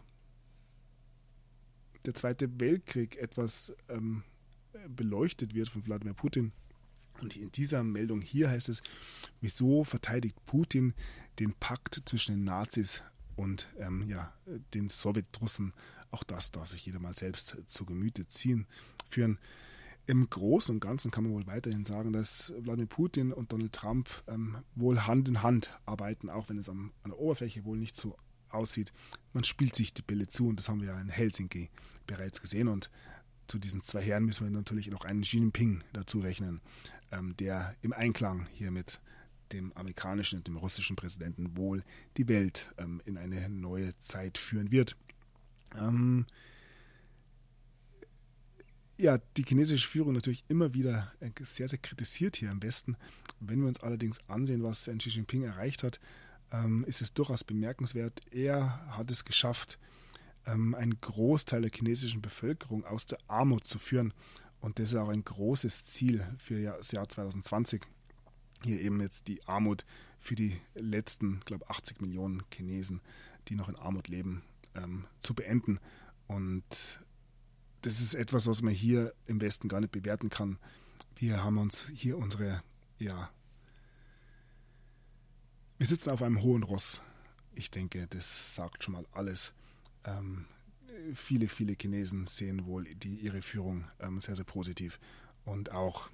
[SPEAKER 1] Zweite Weltkrieg etwas beleuchtet wird von Wladimir Putin. Und in dieser Meldung hier heißt es, wieso verteidigt Putin den Pakt zwischen den Nazis und den Sowjetrussen. Auch das darf sich jeder mal selbst zu Gemüte führen. Im Großen und Ganzen kann man wohl weiterhin sagen, dass Wladimir Putin und Donald Trump wohl Hand in Hand arbeiten, auch wenn es an der Oberfläche wohl nicht so aussieht. Man spielt sich die Bälle zu und das haben wir ja in Helsinki bereits gesehen. Und zu diesen zwei Herren müssen wir natürlich noch einen Xi Jinping dazu rechnen, der im Einklang hier mit dem amerikanischen und dem russischen Präsidenten wohl die Welt in eine neue Zeit führen wird. Die chinesische Führung natürlich immer wieder sehr, sehr kritisiert hier im Westen. Wenn wir uns allerdings ansehen, was Xi Jinping erreicht hat, ist es durchaus bemerkenswert. Er hat es geschafft, einen Großteil der chinesischen Bevölkerung aus der Armut zu führen. Und das ist auch ein großes Ziel für das Jahr 2020. Hier eben jetzt die Armut für die letzten, 80 Millionen Chinesen, die noch in Armut leben, zu beenden. Und das ist etwas, was man hier im Westen gar nicht bewerten kann. Wir haben uns hier wir sitzen auf einem hohen Ross. Ich denke, das sagt schon mal alles. Viele Chinesen sehen wohl ihre Führung sehr, sehr positiv. Und auch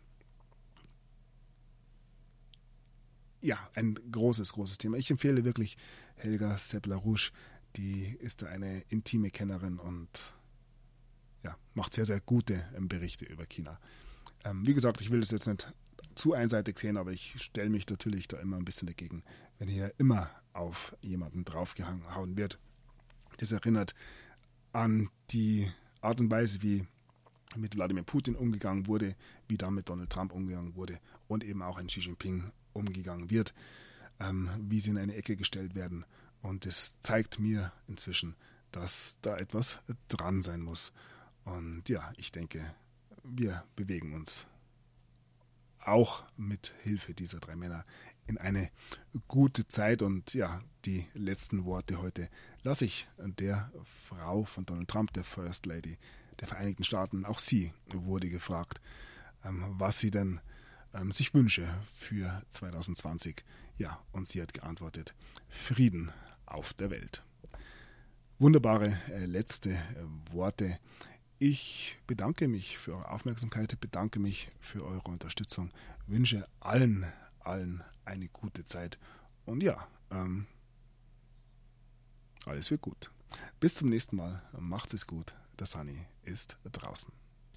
[SPEAKER 1] ein großes Thema. Ich empfehle wirklich Helga Sepp-LaRouche, die ist da eine intime Kennerin und macht sehr, sehr gute Berichte über China. Wie gesagt, ich will das jetzt nicht zu einseitig sehen, aber ich stelle mich natürlich da immer ein bisschen dagegen, wenn hier immer auf jemanden draufgehauen wird. Das erinnert an die Art und Weise, wie mit Wladimir Putin umgegangen wurde, wie da mit Donald Trump umgegangen wurde und eben auch in Xi Jinping umgegangen wird, wie sie in eine Ecke gestellt werden. Und das zeigt mir inzwischen, dass da etwas dran sein muss. Und ich denke, wir bewegen uns auch mit Hilfe dieser drei Männer in eine gute Zeit. Und die letzten Worte heute lasse ich der Frau von Donald Trump, der First Lady der Vereinigten Staaten. Auch sie wurde gefragt, was sie denn sich wünsche für 2020. Und sie hat geantwortet, Frieden auf der Welt. Wunderbare letzte Worte. Ich bedanke mich für eure Aufmerksamkeit, bedanke mich für eure Unterstützung, wünsche allen eine gute Zeit und ja, alles wird gut. Bis zum nächsten Mal, macht's es gut, der Sunny ist draußen.